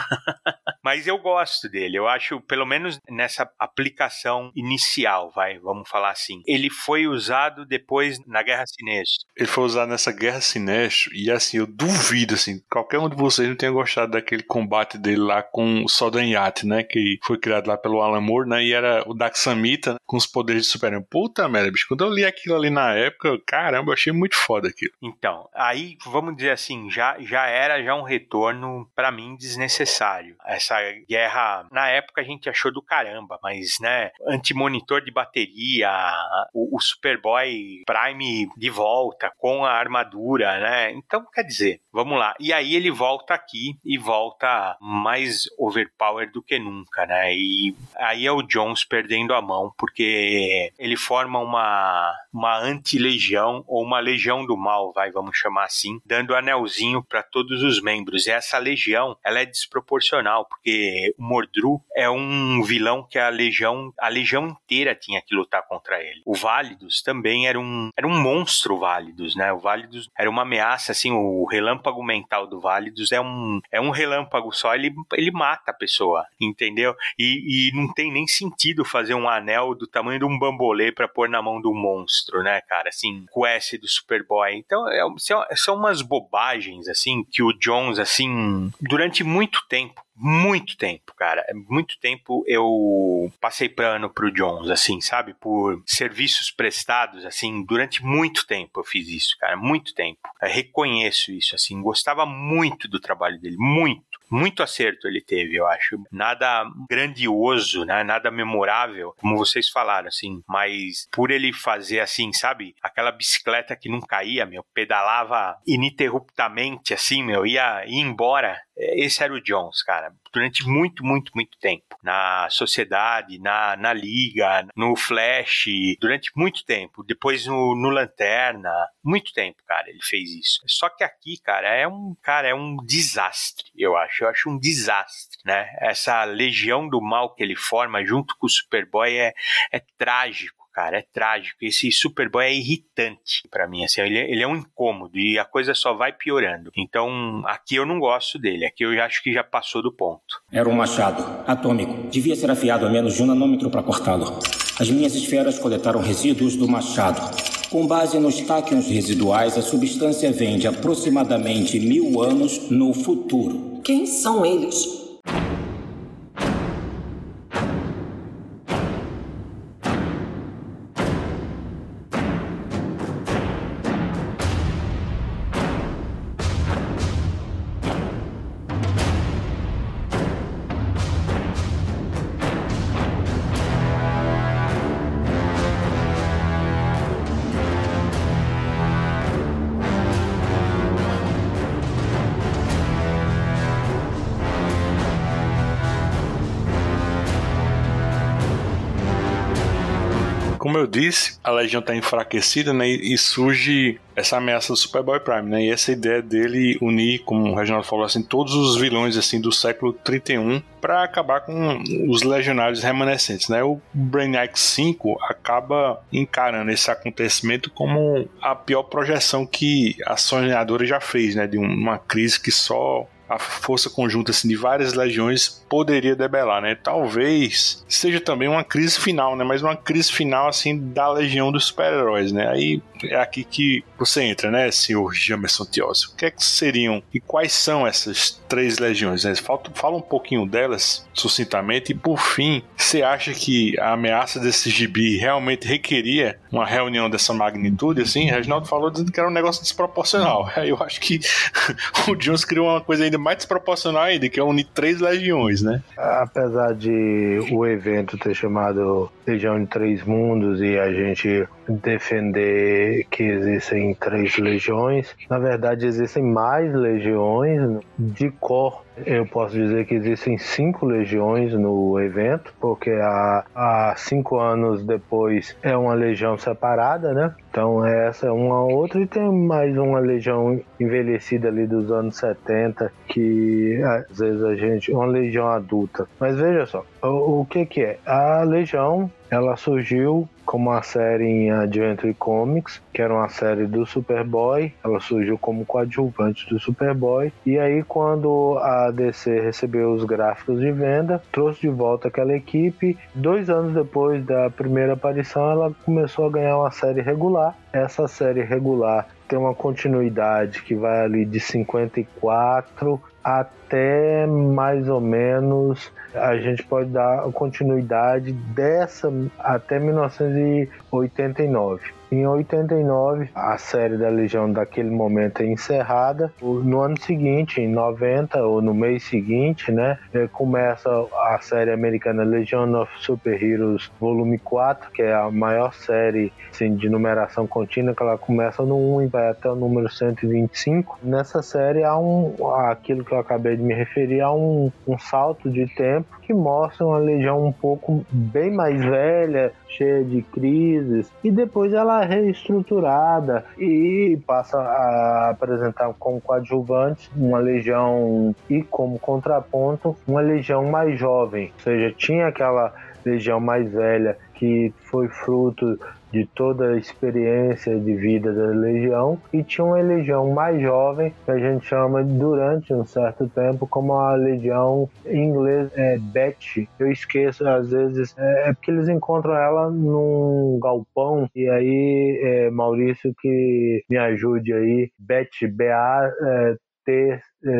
Mas eu gosto dele, eu acho, pelo menos nessa aplicação inicial, vai, vamos falar assim, ele foi usado depois na Guerra Sinestro. Ele foi usado nessa Guerra Sinestro e assim, eu duvido, assim, qualquer um de vocês não tenha gostado daquele combate dele lá com o Soldanyat, né, que foi criado lá pelo Alan Moore, né, e era o Daxamita, né, com os poderes de Super-Homem. Puta merda, bicho, quando eu li aquilo ali na época, caramba, eu achei muito foda aquilo. Então, aí, vamos dizer assim, já, já era já um retorno, pra mim, desnecessário. necessário. Essa guerra, na época a gente achou do caramba, mas, né, antimonitor de bateria, o, o Superboy Prime de volta com a armadura, né? Então, quer dizer, vamos lá. E aí ele volta aqui e volta mais overpower do que nunca, né? E aí é o Jones perdendo a mão, porque ele forma uma, uma anti-legião, ou uma legião do mal, vai, vamos chamar assim, dando anelzinho para todos os membros. E essa legião, ela é desproporcional, porque porque o Mordru é um vilão que a Legião, a Legião inteira tinha que lutar contra ele. O Válidos também era um, era um monstro, o Válidos, né? O Válidos era uma ameaça, assim, o relâmpago mental do Válidos é um, é um relâmpago só, ele, ele mata a pessoa, entendeu? E, e não tem nem sentido fazer um anel do tamanho de um bambolê pra pôr na mão do monstro, né, cara? Assim, com o S do Superboy. Então, é, são, são umas bobagens, assim, que o Jones, assim, durante muito tempo, muito tempo, cara, muito tempo eu passei pano pro Jones, assim, sabe, por serviços prestados, assim, durante muito tempo eu fiz isso, cara, muito tempo, eu reconheço isso, assim, gostava muito do trabalho dele, muito. Muito acerto ele teve, eu acho. Nada grandioso, né? Nada memorável, como vocês falaram, assim. Mas por ele fazer, assim, sabe? Aquela bicicleta que não caía, meu. Pedalava ininterruptamente, assim, meu. Ia, ia embora. Esse era o Jones, cara. Durante muito, muito, muito tempo. Na Sociedade, na, na Liga, no Flash. Durante muito tempo. Depois no, no Lanterna. Muito tempo, cara, ele fez isso. Só que aqui, cara, é um, cara, é um desastre, eu acho. Eu acho um desastre, né? Essa legião do mal que ele forma junto com o Superboy é, é trágico, cara, é trágico. Esse Superboy é irritante pra mim, assim, ele, ele é um incômodo e a coisa só vai piorando. Então, aqui eu não gosto dele, aqui eu acho que já passou do ponto. Era um machado atômico, devia ser afiado a menos de um nanômetro para cortá-lo. As minhas esferas coletaram resíduos do machado. Com base nos táquions residuais, a substância vem de aproximadamente mil anos no futuro. Quem são eles? Como eu disse, a Legião está enfraquecida, né, e surge essa ameaça do Superboy Prime, né, e essa ideia dele unir, como o Reginaldo falou, assim, todos os vilões assim, do século trinta e um para acabar com os legionários remanescentes, né. O Brainiac cinco acaba encarando esse acontecimento como a pior projeção que a Sonhadora já fez, né, de uma crise que só a força conjunta assim, de várias legiões poderia debelar, né? Talvez seja também uma crise final, né? Mas uma crise final, assim, da legião dos super-heróis, né? Aí é aqui que você entra, né, senhor Jamerson Tiozzi? O que é que seriam e quais são essas três legiões, né? Fala, fala um pouquinho delas, sucintamente, e por fim, você acha que a ameaça desse gibi realmente requeria uma reunião dessa magnitude, assim? Reginaldo falou dizendo que era um negócio desproporcional. Eu acho que o Jones criou uma coisa ainda mais desproporcional ainda, que é unir três legiões, né? Apesar de o evento ter chamado Legião de Três Mundos e a gente defender que existem três legiões, na verdade existem mais legiões. De cor, eu posso dizer que existem cinco legiões no evento, porque há, há cinco anos depois é uma legião separada, né? Então essa é uma outra, e tem mais uma legião envelhecida ali dos anos setenta, que às vezes a gente... uma legião adulta. Mas veja só, o, o que que é? A legião, ela surgiu como uma série em Adventure Comics, que era uma série do Superboy. Ela surgiu como coadjuvante do Superboy, e aí quando a D C recebeu os gráficos de venda, trouxe de volta aquela equipe. Dois anos depois da primeira aparição, ela começou a ganhar uma série regular. Essa série regular tem uma continuidade que vai ali de cinquenta e quatro até mais ou menos, a gente pode dar continuidade dessa até mil novecentos e oitenta e nove. Em oitenta e nove, a série da Legião daquele momento é encerrada. No ano seguinte, em noventa, ou no mês seguinte, né, começa a série americana Legion of Super Heroes Volume quatro, que é a maior série assim, de numeração contínua, que ela começa no um e vai até o número cento e vinte e cinco. Nessa série há um, aquilo que eu acabei de me referi a um, um salto de tempo que mostra uma Legião um pouco bem mais velha, cheia de crises, e depois ela é reestruturada e passa a apresentar como coadjuvante uma Legião e como contraponto uma Legião mais jovem, ou seja, tinha aquela Legião mais velha que foi fruto de toda a experiência de vida da Legião, e tinha uma Legião mais jovem, que a gente chama durante um certo tempo como a Legião em inglês é Beth. Eu esqueço, às vezes, é, é porque eles encontram ela num galpão, e aí, é, Maurício, que me ajude aí, Beth, B A T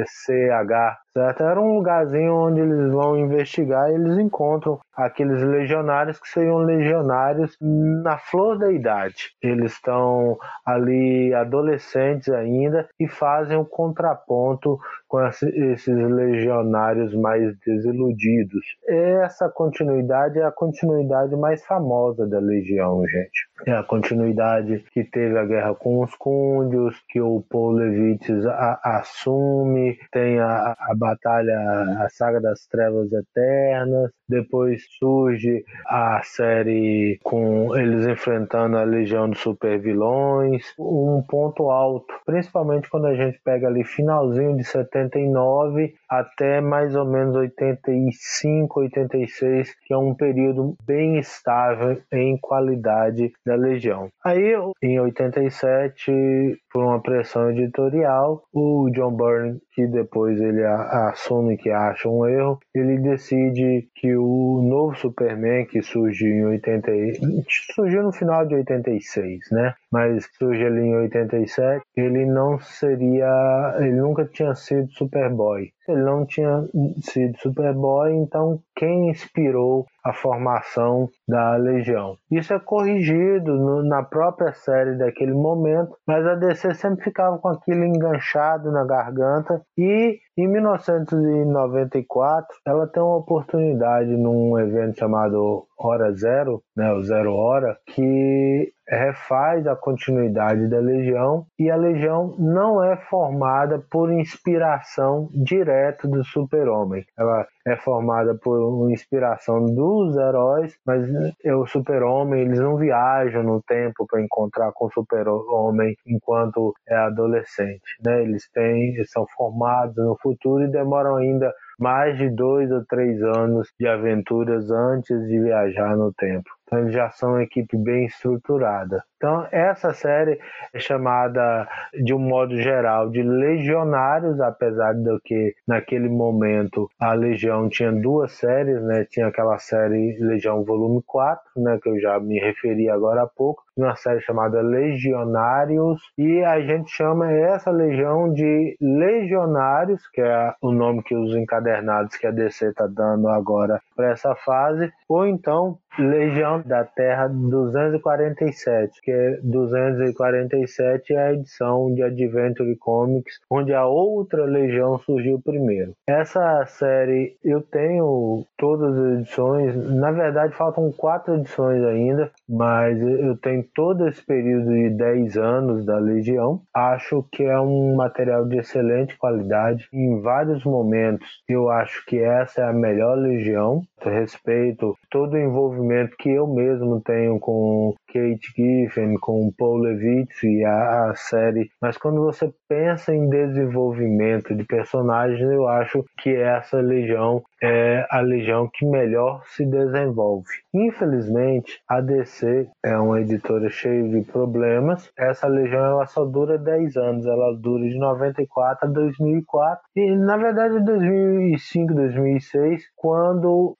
C H, certo? Era um lugarzinho onde eles vão investigar e eles encontram aqueles legionários que seriam legionários na flor da idade. Eles estão ali adolescentes ainda e fazem um contraponto com esses legionários mais desiludidos. Essa continuidade é a continuidade mais famosa da Legião, gente. É a continuidade que teve a guerra com os Cúndios, que o Paul Levitz a, assume, tem a, a batalha, a Saga das Trevas Eternas, depois surge a série com eles enfrentando a Legião dos Supervilões, um ponto alto, principalmente quando a gente pega ali finalzinho de setenta e nove até mais ou menos oitenta e cinco, oitenta e seis, que é um período bem estável em qualidade da Legião. Aí, em oitenta e sete, por uma pressão editorial, o John Byrne, que depois ele assume que acha um erro, ele decide que o novo Superman, que surgiu em oitenta, surgiu no final de oitenta e seis, né? Mas surge ali em oitenta e sete, ele não seria, ele nunca tinha sido Superboy. Ele não tinha sido Superboy, então quem inspirou a formação da Legião? Isso é corrigido no, na própria série daquele momento, mas a D C sempre ficava com aquilo enganchado na garganta, e em mil novecentos e noventa e quatro ela tem uma oportunidade num evento chamado Hora Zero, né, o Zero Hora, que refaz a continuidade da Legião, e a Legião não é formada por inspiração direta do Super-Homem. Ela é formada por inspiração dos heróis, mas o Super-Homem, eles não viajam no tempo para encontrar com o Super-Homem enquanto é adolescente, né? Eles têm, eles são formados no futuro e demoram ainda mais de dois ou três anos de aventuras antes de viajar no tempo. Então eles já são uma equipe bem estruturada. Então essa série é chamada, de um modo geral, de Legionários, apesar de que naquele momento a Legião tinha duas séries, né? Tinha aquela série Legião Volume quatro, né? Que eu já me referi agora há pouco, uma série chamada Legionários, e a gente chama essa Legião de Legionários, que é o nome que os encadernados que a D C está dando agora para essa fase, ou então Legião da Terra duzentos e quarenta e sete, que é duzentos e quarenta e sete é a edição de Adventure Comics, onde a outra Legião surgiu primeiro. Essa série eu tenho todas as edições, na verdade faltam quatro edições ainda, mas eu tenho todo esse período de dez anos da Legião. Acho que é um material de excelente qualidade. Em vários momentos eu acho que essa é a melhor Legião. Eu respeito todo o envolvimento que eu mesmo tenho com Kate Giffen, com Paul Levitz e a, a série, mas quando você pensa em desenvolvimento de personagens, eu acho que essa Legião é a Legião que melhor se desenvolve. Infelizmente, a D C é uma editora cheia de problemas. Essa Legião ela só dura dez anos, ela dura de noventa e quatro a dois mil e quatro, e na verdade dois mil e cinco, dois mil e seis, quando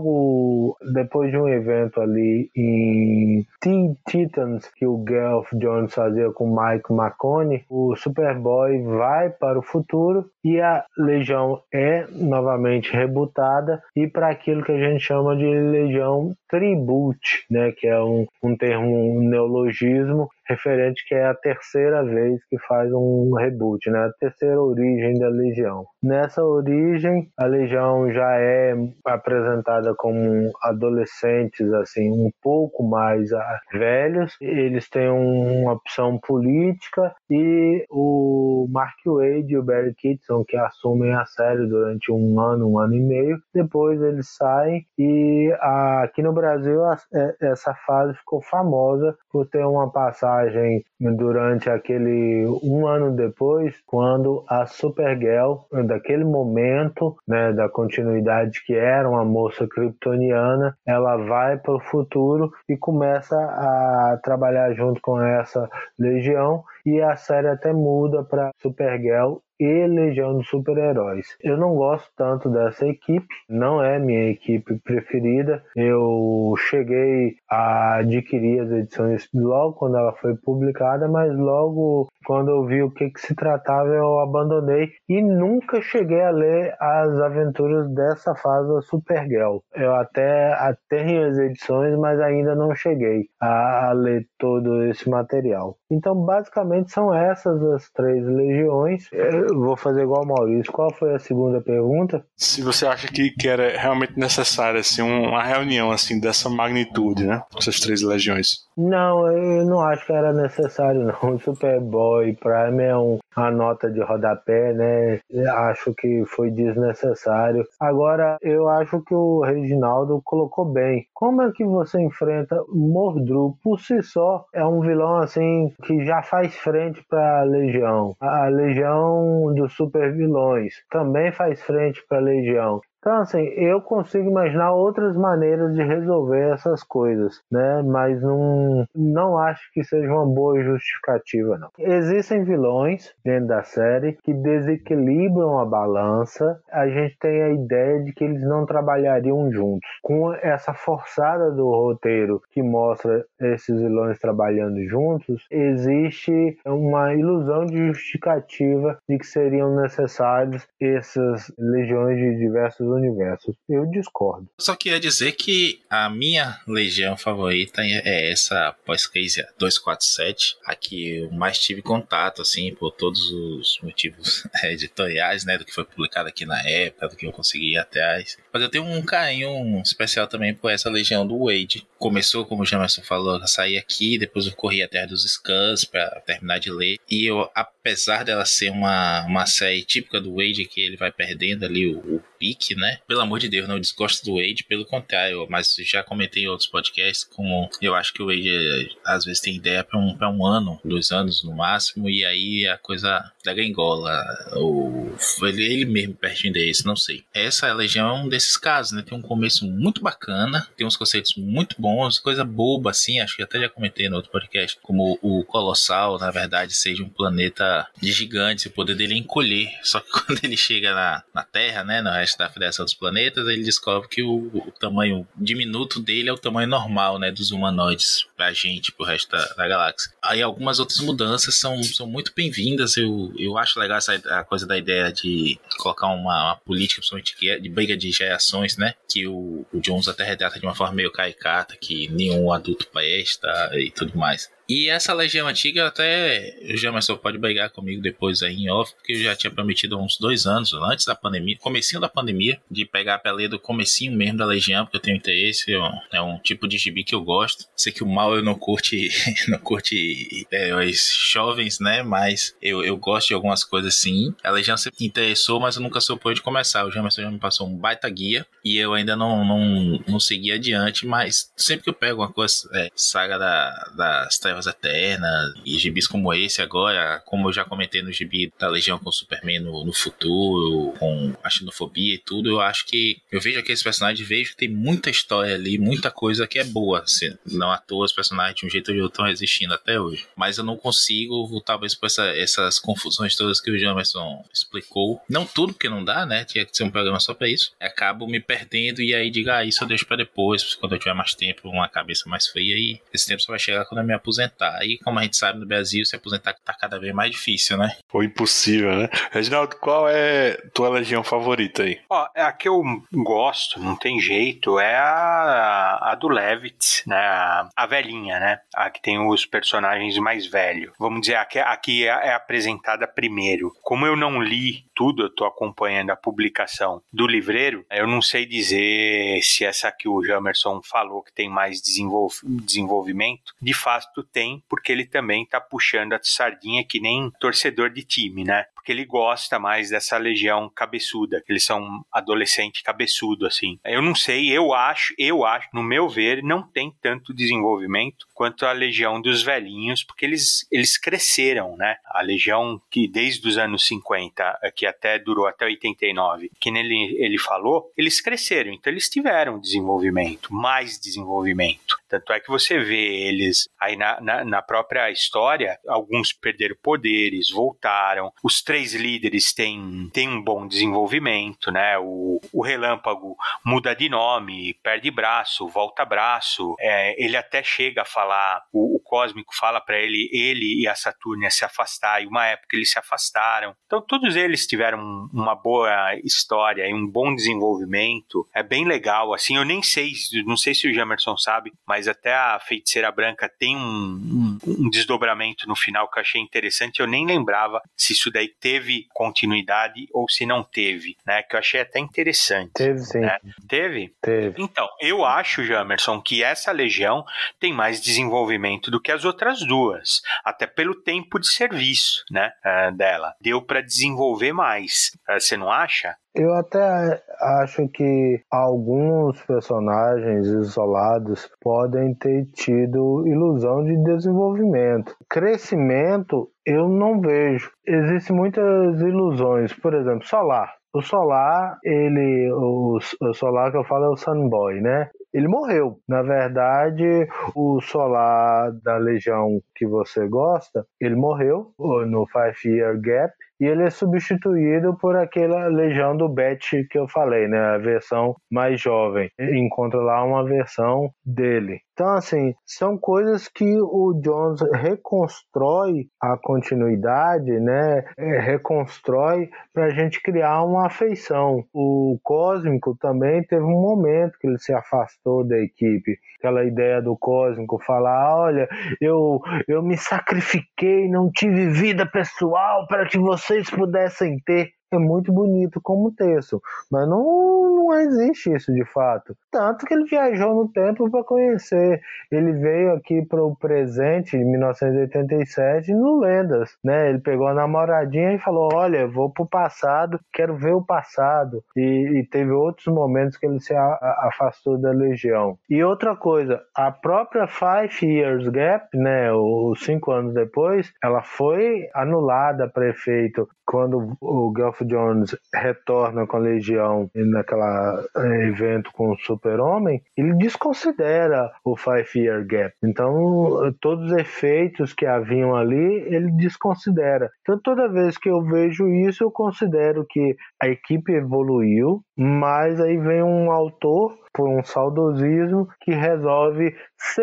logo depois de um evento ali em Teen Titans que o Geoff Jones fazia com Mike McCone, o Superboy vai para o futuro e a Legião é novamente rebutada, e para aquilo que a gente chama de Legião Tribute, né, que é um, um termo, um neologismo, referente que é a terceira vez que faz um reboot, né? A terceira origem da Legião. Nessa origem, a Legião já é apresentada como adolescentes, assim, um pouco mais velhos. Eles têm uma opção política e o Mark Waid e o Barry Kitson, que assumem a série durante um ano, um ano e meio. Depois eles saem e aqui no Brasil essa fase ficou famosa por ter uma passagem durante aquele um ano depois, quando a Supergirl, daquele momento, né, da continuidade que era uma moça kryptoniana, ela vai para o futuro e começa a trabalhar junto com essa Legião, e a série até muda para Supergirl e Legião dos Super-Heróis. Eu não gosto tanto dessa equipe, não é minha equipe preferida. Eu cheguei a adquirir as edições logo quando ela foi publicada, mas logo quando eu vi o que, que se tratava, eu abandonei e nunca cheguei a ler as aventuras dessa fase da Supergirl. Eu até, até tenho as edições, mas ainda não cheguei a, a ler todo esse material. Então, basicamente, são essas as três legiões. Eu vou fazer igual ao Maurício. Qual foi a segunda pergunta? Se você acha que, que era realmente necessário assim, uma reunião assim, dessa magnitude, né? Essas três legiões. Não, eu não acho que era necessário, não. O Superboy Prime é um, uma nota de rodapé, né? Eu acho que foi desnecessário. Agora, eu acho que o Reginaldo colocou bem. Como é que você enfrenta Mordru? Por si só, é um vilão assim que já faz frente para a Legião. A Legião dos super vilões também faz frente para a Legião. Então, assim, eu consigo imaginar outras maneiras de resolver essas coisas, né? Mas não, não acho que seja uma boa justificativa, não. Existem vilões dentro da série que desequilibram a balança. A gente tem a ideia de que eles não trabalhariam juntos. Com essa forçada do roteiro que mostra esses vilões trabalhando juntos, existe uma ilusão de justificativa de que seriam necessários essas legiões de diversos universos. Eu discordo. Só queria dizer que a minha legião favorita é essa pós-crise duzentos e quarenta e sete, a que eu mais tive contato, assim, por todos os motivos editoriais, né, do que foi publicado aqui na época, do que eu consegui ir atrás. Mas eu tenho um carinho especial também por essa legião do Waid. Começou, como o Jamerson falou, a sair aqui, depois eu corri atrás dos scans para terminar de ler, e eu, apesar dela ser uma, uma série típica do Waid, que ele vai perdendo ali o, o pique, né? Pelo amor de Deus, não desgosto do Waid, pelo contrário, mas já comentei em outros podcasts como eu acho que o Waid às vezes tem ideia para um, um ano, dois anos no máximo, e aí a coisa desengola, ou ele, ele mesmo perde o endereço, não sei. Essa legião é um desses casos, né? Tem um começo muito bacana, tem uns conceitos muito bons, coisa boba assim, acho que até já comentei no outro podcast, como o Colossal, na verdade, seja um planeta de gigantes, o poder dele é encolher, só que quando ele chega na, na Terra, né, no resto da Federação dos Planetas, ele descobre que o, o tamanho diminuto dele é o tamanho normal, né, dos humanoides pra gente, pro resto da, da galáxia. Aí algumas outras mudanças são, são muito bem-vindas. Eu, eu acho legal essa a coisa da ideia de colocar uma, uma política, principalmente de briga de gerações, né, que o, o Jones até retrata de uma forma meio caricata, que nenhum adulto presta e tudo mais. E essa legião antiga, até o Jamerson pode brigar comigo depois aí em off, porque eu já tinha prometido há uns dois anos, antes da pandemia, comecinho da pandemia, de pegar a pele do comecinho mesmo da legião, porque eu tenho interesse, eu, é um tipo de gibi que eu gosto. Sei que o mal eu não curte, não curte heróis jovens, né, mas eu, eu gosto de algumas coisas sim. A legião sempre me interessou, mas eu nunca soube de começar. O Jamerson já me passou um baita guia, e eu ainda não, não, não segui adiante, mas sempre que eu pego uma coisa, é, saga da, das Trevas Eternas e gibis como esse agora, como eu já comentei no gibi da Legião com o Superman no, no futuro, com a xenofobia e tudo, eu acho que eu vejo aqueles personagens, vejo que tem muita história ali, muita coisa que é boa, assim, não à toa os personagens de um jeito ou de outro estão resistindo até hoje, mas eu não consigo, talvez por essa, essas confusões todas que o Jamerson explicou, não tudo porque não dá, né, tinha que ser um programa só pra isso, acabo me perdendo e aí digo, ah, isso eu deixo pra depois, quando eu tiver mais tempo, uma cabeça mais fria, e esse tempo só vai chegar quando eu me aposentar. aposentar. E como a gente sabe, no Brasil, se aposentar tá cada vez mais difícil, né? Ou impossível, né? Reginaldo, qual é tua legião favorita aí? Ó, a que eu gosto, não tem jeito, é a, a do Levitt, né? A, a velhinha, né? A que tem os personagens mais velhos. Vamos dizer, a que, a que é, é apresentada primeiro. Como eu não li tudo, eu tô acompanhando a publicação do livreiro, eu não sei dizer se essa que o Jamerson falou que tem mais desenvolv- desenvolvimento, de fato tem, porque ele também tá puxando a sardinha que nem torcedor de time, né? Porque ele gosta mais dessa legião cabeçuda, que eles são adolescente cabeçudo, assim. Eu não sei, eu acho, eu acho, no meu ver, não tem tanto desenvolvimento quanto a legião dos velhinhos, porque eles, eles cresceram, né? A legião que desde os anos cinquenta, que até durou até oitenta e nove, que nele ele falou, eles cresceram, então eles tiveram desenvolvimento, mais desenvolvimento. Tanto é que você vê eles aí na, na, na própria história, alguns perderam poderes, voltaram, os três líderes têm, têm um bom desenvolvimento, né? O, o Relâmpago muda de nome, perde braço, volta braço, é, ele até chega a falar, o, o Cósmico fala para ele, ele e a Saturnia se afastar, e uma época eles se afastaram. Então todos eles tiveram uma boa história e um bom desenvolvimento, é bem legal, assim, eu nem sei, não sei se o Jamerson sabe, mas até a Feiticeira Branca tem um, um, um desdobramento no final que eu achei interessante, eu nem lembrava se isso daí teve continuidade ou se não teve, né, que eu achei até interessante. Teve sim. Né? Teve? Teve. Então, eu acho, Jamerson, que essa legião tem mais desenvolvimento do que as outras duas, até pelo tempo de serviço, né, dela. Deu para desenvolver mais. Você não acha? Eu até acho que alguns personagens isolados podem ter tido ilusão de desenvolvimento. Crescimento, eu não vejo. Existem muitas ilusões. Por exemplo, Solar. O Solar, ele, o, o Solar que eu falo é o Sunboy, né? Ele morreu. Na verdade, o Solar da Legião que você gosta, ele morreu no Five Year Gap. E ele é substituído por aquela legião do Bat que eu falei, né? A versão mais jovem. Encontra lá uma versão dele. Então, assim, são coisas que o Jones reconstrói a continuidade, né? É, reconstrói para a gente criar uma afeição. O Cósmico também teve um momento que ele se afastou da equipe. Aquela ideia do Cósmico falar, olha, eu, eu me sacrifiquei, não tive vida pessoal para que vocês pudessem ter. É muito bonito como texto, mas não, não existe isso de fato. Tanto que ele viajou no tempo para conhecer. Ele veio aqui para o presente, em mil novecentos e oitenta e sete, no Lendas, né? Ele pegou a namoradinha e falou, olha, vou pro passado, quero ver o passado. E, e teve outros momentos que ele se a, a, afastou da Legião. E outra coisa, a própria Five Years Gap, né, os cinco anos depois, ela foi anulada para efeito quando o Geoff Jones retorna com a Legião naquela evento com o Super-Homem, ele desconsidera o Five Year Gap. Então, todos os efeitos que haviam ali, ele desconsidera. Então, toda vez que eu vejo isso, eu considero que a equipe evoluiu, mas aí vem um autor, por um saudosismo, que resolve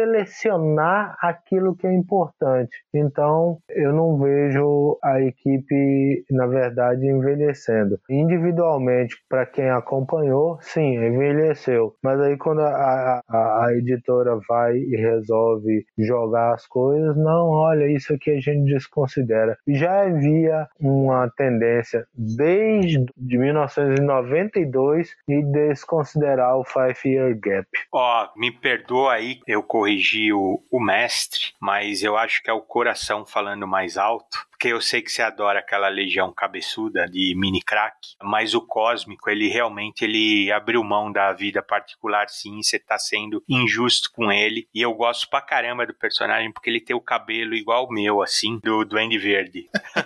selecionar aquilo que é importante. Então, eu não vejo a equipe, na verdade, envelhecendo. Individualmente, para quem acompanhou, sim, envelheceu. Mas aí quando a, a, a editora vai e resolve jogar as coisas, não, olha, isso aqui a gente desconsidera. Já havia uma tendência desde mil novecentos e noventa e dois de desconsiderar o Five Year Gap. Ó, oh, me perdoa aí, eu corrigi o, o mestre, mas eu acho que é o coração falando mais alto, porque eu sei que você adora aquela legião cabeçuda de mini crack, mas o Cósmico, ele realmente ele abriu mão da vida particular, sim, você tá sendo injusto com ele, e eu gosto pra caramba do personagem, porque ele tem o cabelo igual o meu, assim, do Duende Verde.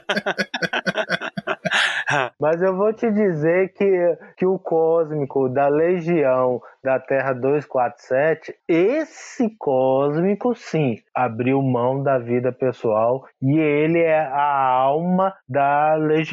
Mas eu vou te dizer que, que o Cósmico da Legião da Terra duzentos e quarenta e sete, esse Cósmico, sim, abriu mão da vida pessoal e ele é a alma da Legião.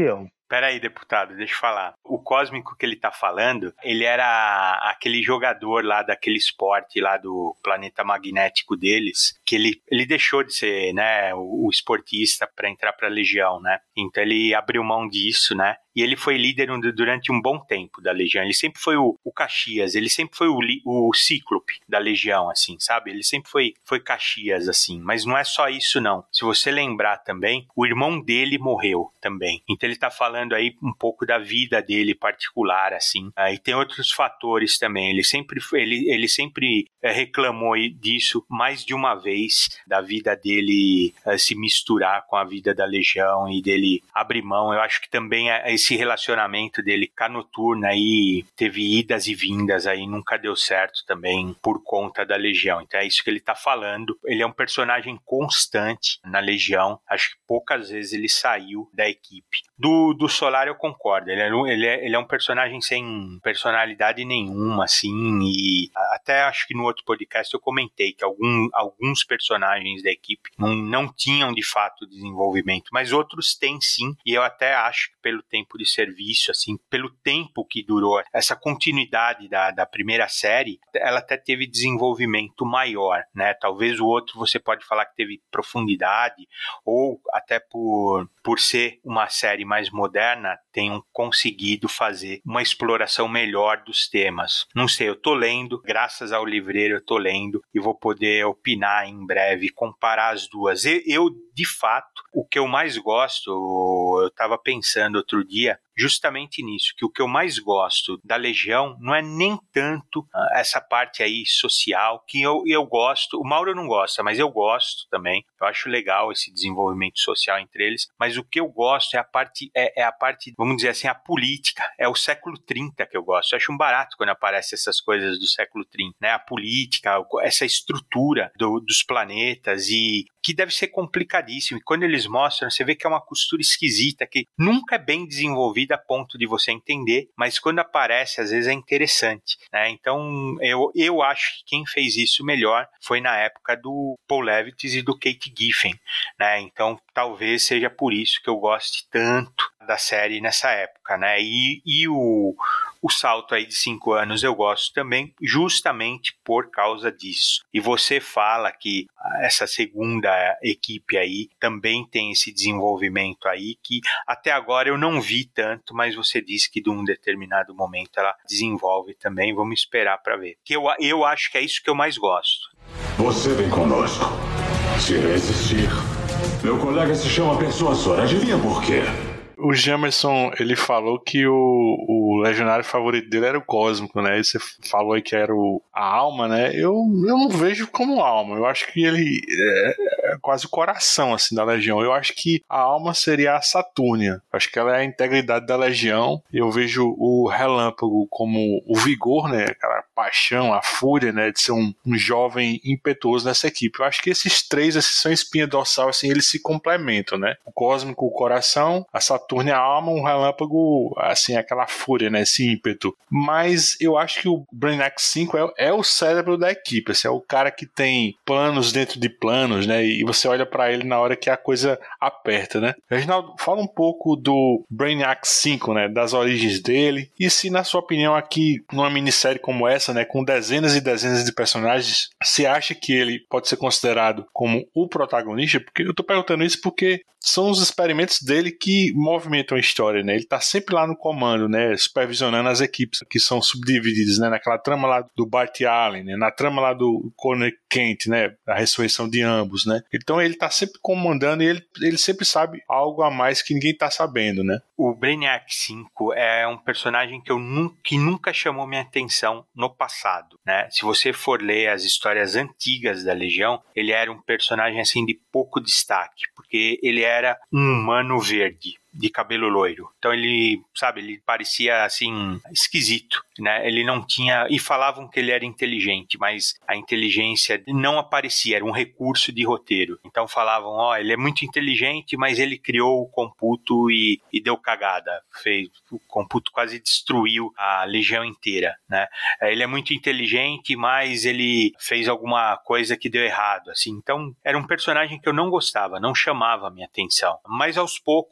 Peraí, deputado, deixa eu falar. O Cósmico que ele tá falando, ele era aquele jogador lá daquele esporte lá do planeta magnético deles, que ele, ele deixou de ser, né, o, o esportista para entrar pra Legião, né? Então ele abriu mão disso, né? E ele foi líder durante um bom tempo da Legião. Ele sempre foi o, o Caxias, ele sempre foi o, o Cíclope da Legião, assim, sabe? Ele sempre foi, foi Caxias, assim. Mas não é só isso, não. Se você lembrar também, o irmão dele morreu também. Então ele tá falando aí um pouco da vida dele particular, assim. Ah, e tem outros fatores também. Ele sempre, ele, ele sempre é, reclamou disso mais de uma vez, da vida dele é, se misturar com a vida da Legião e dele abrir mão. Eu acho que também é esse relacionamento dele com a Noturna aí teve idas e vindas aí, nunca deu certo também por conta da Legião. Então é isso que ele tá falando. Ele é um personagem constante na Legião. Acho que poucas vezes ele saiu da equipe. Do, do Solar eu concordo. Ele é, ele, é, ele é um personagem sem personalidade nenhuma, assim, e até acho que no outro podcast eu comentei que algum, alguns personagens da equipe não, não tinham de fato desenvolvimento, mas outros têm sim, e eu até acho que pelo tempo de serviço, assim, pelo tempo que durou essa continuidade da, da primeira série, ela até teve desenvolvimento maior, né? Talvez o outro você pode falar que teve profundidade, ou até por, por ser uma série mais moderna, tenham conseguido fazer uma exploração melhor dos temas. Não sei, eu tô lendo, graças ao livreiro eu tô lendo, e vou poder opinar em breve, comparar as duas. Eu, eu de fato, o que eu mais gosto, eu tava pensando outro dia, justamente nisso, que o que eu mais gosto da Legião não é nem tanto uh, essa parte aí social, que eu, eu gosto, o Mauro não gosta, mas eu gosto também, eu acho legal esse desenvolvimento social entre eles, mas o que eu gosto é a parte, é, é a parte, vamos dizer assim, a política, é o século trinta que eu gosto, eu acho um barato quando aparecem essas coisas do século trinta, né, a política, essa estrutura do, dos planetas, e que deve ser complicadíssimo, e quando eles mostram, você vê que é uma costura esquisita, que nunca é bem desenvolvida a ponto de você entender, mas quando aparece, às vezes é interessante, né? Então, eu, eu acho que quem fez isso melhor foi na época do Paul Levitz e do Kate Giffen, né? Então, talvez seja por isso que eu goste tanto da série nessa época, né? E, e o, o salto aí de cinco anos eu gosto também, justamente por causa disso. E você fala que essa segunda equipe aí também tem esse desenvolvimento aí, que até agora eu não vi tanto, mas você disse que de um determinado momento ela desenvolve também, vamos esperar para ver. Que eu, eu acho que é isso que eu mais gosto. Você vem conosco, se resistir. Meu colega se chama Persuasor, adivinha por quê? O Jamerson, ele falou que o, o legionário favorito dele era o Cósmico, né? E você falou aí que era o, a alma, né? Eu, eu não vejo como alma. Eu acho que ele é, é quase o coração, assim, da Legião. Eu acho que a alma seria a Satúrnia. Eu acho que ela é a integridade da Legião. Eu vejo o Relâmpago como o vigor, né? Aquela paixão, a fúria, né? De ser um, um jovem impetuoso nessa equipe. Eu acho que esses três, assim, são espinha dorsal, assim, eles se complementam, né? O Cósmico, o coração, a Satúrnia, a alma, um Relâmpago, assim, aquela fúria, né, esse ímpeto. Mas eu acho que o Brainiac cinco é, é o cérebro da equipe, assim, é o cara que tem planos dentro de planos, né, e você olha pra ele na hora que a coisa aperta, né. Reginaldo, fala um pouco do Brainiac cinco, né, das origens dele, e se na sua opinião aqui, numa minissérie como essa, né, com dezenas e dezenas de personagens, você acha que ele pode ser considerado como o protagonista? Porque eu tô perguntando isso porque são os experimentos dele que movimentam a história, né? Ele tá sempre lá no comando, né? Supervisionando as equipes que são subdivididas, né? Naquela trama lá do Bart Allen, né? Na trama lá do Connor Kent, né? A ressurreição de ambos, né? Então ele tá sempre comandando e ele, ele sempre sabe algo a mais que ninguém tá sabendo, né? O Brainiac cinco é um personagem que, eu nunca, que nunca chamou minha atenção no passado, né? Se você for ler as histórias antigas da Legião, ele era um personagem assim de pouco destaque, porque ele era um humano verde, de cabelo loiro. Então ele, sabe, ele parecia assim esquisito, né? Ele não tinha, e falavam que ele era inteligente, mas a inteligência não aparecia, era um recurso de roteiro. Então falavam, ó, oh, ele é muito inteligente, mas ele criou o Computo e, e deu cagada. Fez, o Computo quase destruiu a Legião inteira, né? Ele é muito inteligente, mas ele fez alguma coisa que deu errado, assim. Então era um personagem que eu não gostava, não chamava a minha atenção. Mas aos poucos isso daí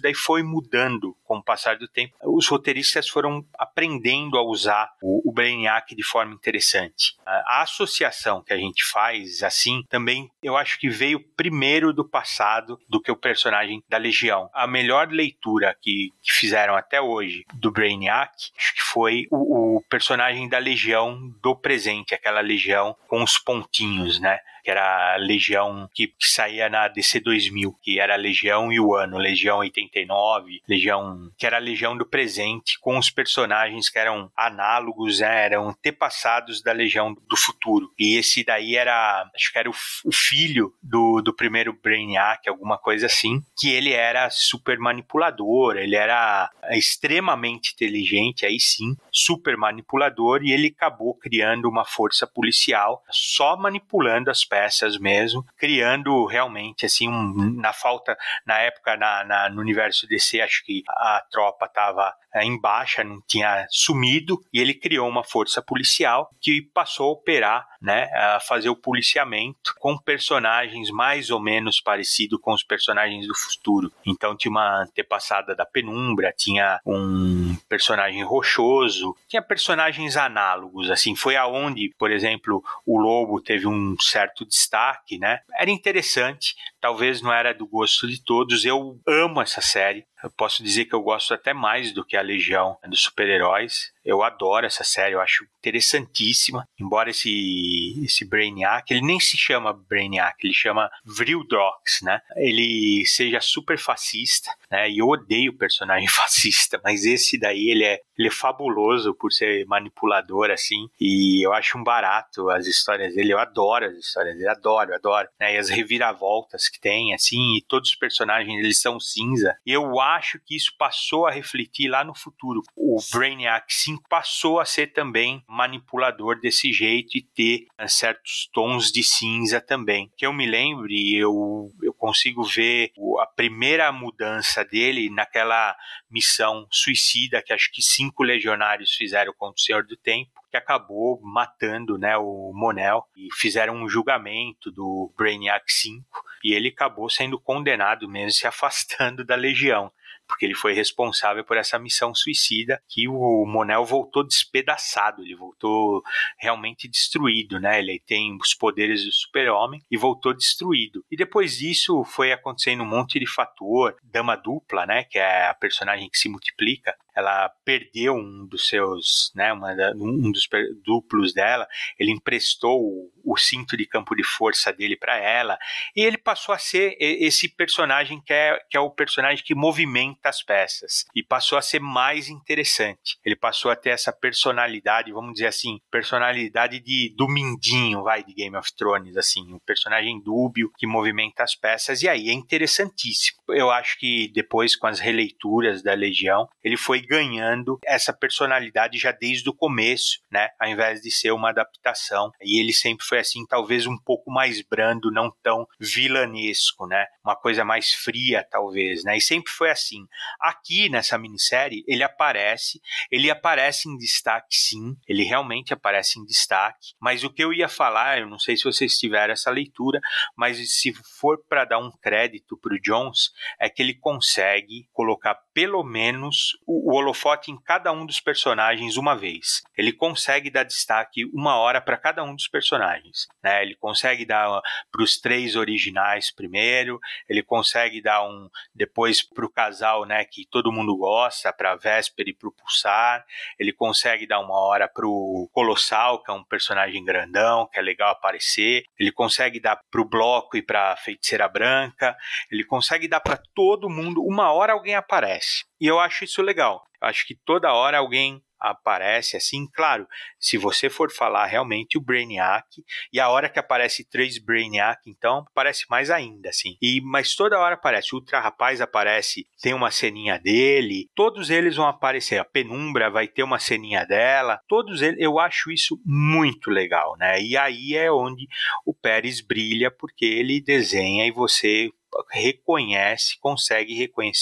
daí foi mudando com o passar do tempo. Os roteiristas foram aprendendo a usar o, o Brainiac de forma interessante. A, a associação que a gente faz, assim, também eu acho que veio primeiro do passado do que o personagem da Legião. A melhor leitura que, que fizeram até hoje do Brainiac, acho que foi o, o personagem da Legião do presente, aquela Legião com os pontinhos, né? Que era a Legião que, que saía na D C dois mil, que era a Legião e o ano, Legião oitenta e nove, Legião, que era a Legião do presente, com os personagens que eram análogos, né, eram antepassados da Legião do futuro. E esse daí era, acho que era o, o filho do, do primeiro Brainiac, alguma coisa assim, que ele era super manipulador, ele era extremamente inteligente, aí sim, super manipulador, e ele acabou criando uma força policial, só manipulando as peças mesmo, criando realmente assim um, na falta, na época na, na, no universo D C, acho que a tropa estava é, em baixa, não tinha sumido, e ele criou uma força policial que passou a operar, né, a fazer o policiamento com personagens mais ou menos parecidos com os personagens do futuro. Então tinha uma antepassada da Penumbra, tinha um personagem rochoso, tinha personagens análogos, assim, foi aonde, por exemplo, o Lobo teve um certo destaque, né? Era interessante, talvez não era do gosto de todos. Eu amo essa série. Eu posso dizer que eu gosto até mais do que a Legião dos Super-Heróis. Eu adoro essa série, eu acho interessantíssima. Embora esse, esse Brainiac, ele nem se chama Brainiac, ele chama Vrildox, né? Ele seja super fascista, né? E eu odeio o personagem fascista, mas esse daí, ele é, ele é fabuloso por ser manipulador, assim. E eu acho um barato as histórias dele, eu adoro as histórias dele, adoro, adoro. Né? E as reviravoltas que tem, assim, e todos os personagens, eles são cinza. E eu acho que isso passou a refletir lá no futuro. O Brainiac cinco passou a ser também manipulador desse jeito e ter uh, certos tons de cinza também. Que eu me lembre, eu, eu consigo ver a primeira mudança dele naquela missão suicida que acho que cinco legionários fizeram contra o Senhor do Tempo, que acabou matando, né, o Mon-El, e fizeram um julgamento do Brainiac cinco, e ele acabou sendo condenado mesmo, se afastando da Legião, porque ele foi responsável por essa missão suicida, que o Mon-El voltou despedaçado, ele voltou realmente destruído, né? Ele tem os poderes do super-homem e voltou destruído. E depois disso foi acontecendo um monte de fator. Dama Dupla, né, que é a personagem que se multiplica, ela perdeu um dos seus, né, uma, um dos duplos dela, ele emprestou o, o cinto de campo de força dele para ela, e ele passou a ser esse personagem que é, que é o personagem que movimenta as peças, e passou a ser mais interessante. Ele passou a ter essa personalidade, vamos dizer assim, personalidade de, do Mindinho, vai, de Game of Thrones, assim, um personagem dúbio que movimenta as peças, e aí é interessantíssimo. Eu acho que depois, com as releituras da Legião, ele foi ganhando essa personalidade já desde o começo, né, ao invés de ser uma adaptação, e ele sempre foi assim, talvez um pouco mais brando, não tão vilanesco, né, uma coisa mais fria, talvez, né, e sempre foi assim. Aqui, nessa minissérie, ele aparece, ele aparece em destaque, sim, ele realmente aparece em destaque, mas o que eu ia falar, eu não sei se vocês tiveram essa leitura, mas se for para dar um crédito para o Jones, é que ele consegue colocar pelo menos o, o holofote em cada um dos personagens uma vez. Ele consegue dar destaque uma hora para cada um dos personagens, né? Ele consegue dar para os três originais primeiro, ele consegue dar um depois para o casal, né, que todo mundo gosta, para a Vesper e para o Pulsar, ele consegue dar uma hora para o Colossal, que é um personagem grandão, que é legal aparecer, ele consegue dar para o Bloco e para a Feiticeira Branca, ele consegue dar para todo mundo, uma hora alguém aparece. E eu acho isso legal. Eu acho que toda hora alguém aparece assim, claro, se você for falar realmente o Brainiac, e a hora que aparece três Brainiac, então aparece mais ainda, assim. E, mas toda hora aparece, o Ultra Rapaz aparece, tem uma ceninha dele, todos eles vão aparecer, a Penumbra vai ter uma ceninha dela, todos eles, eu acho isso muito legal, né? E aí é onde o Pérez brilha, porque ele desenha e você reconhece, consegue reconhecer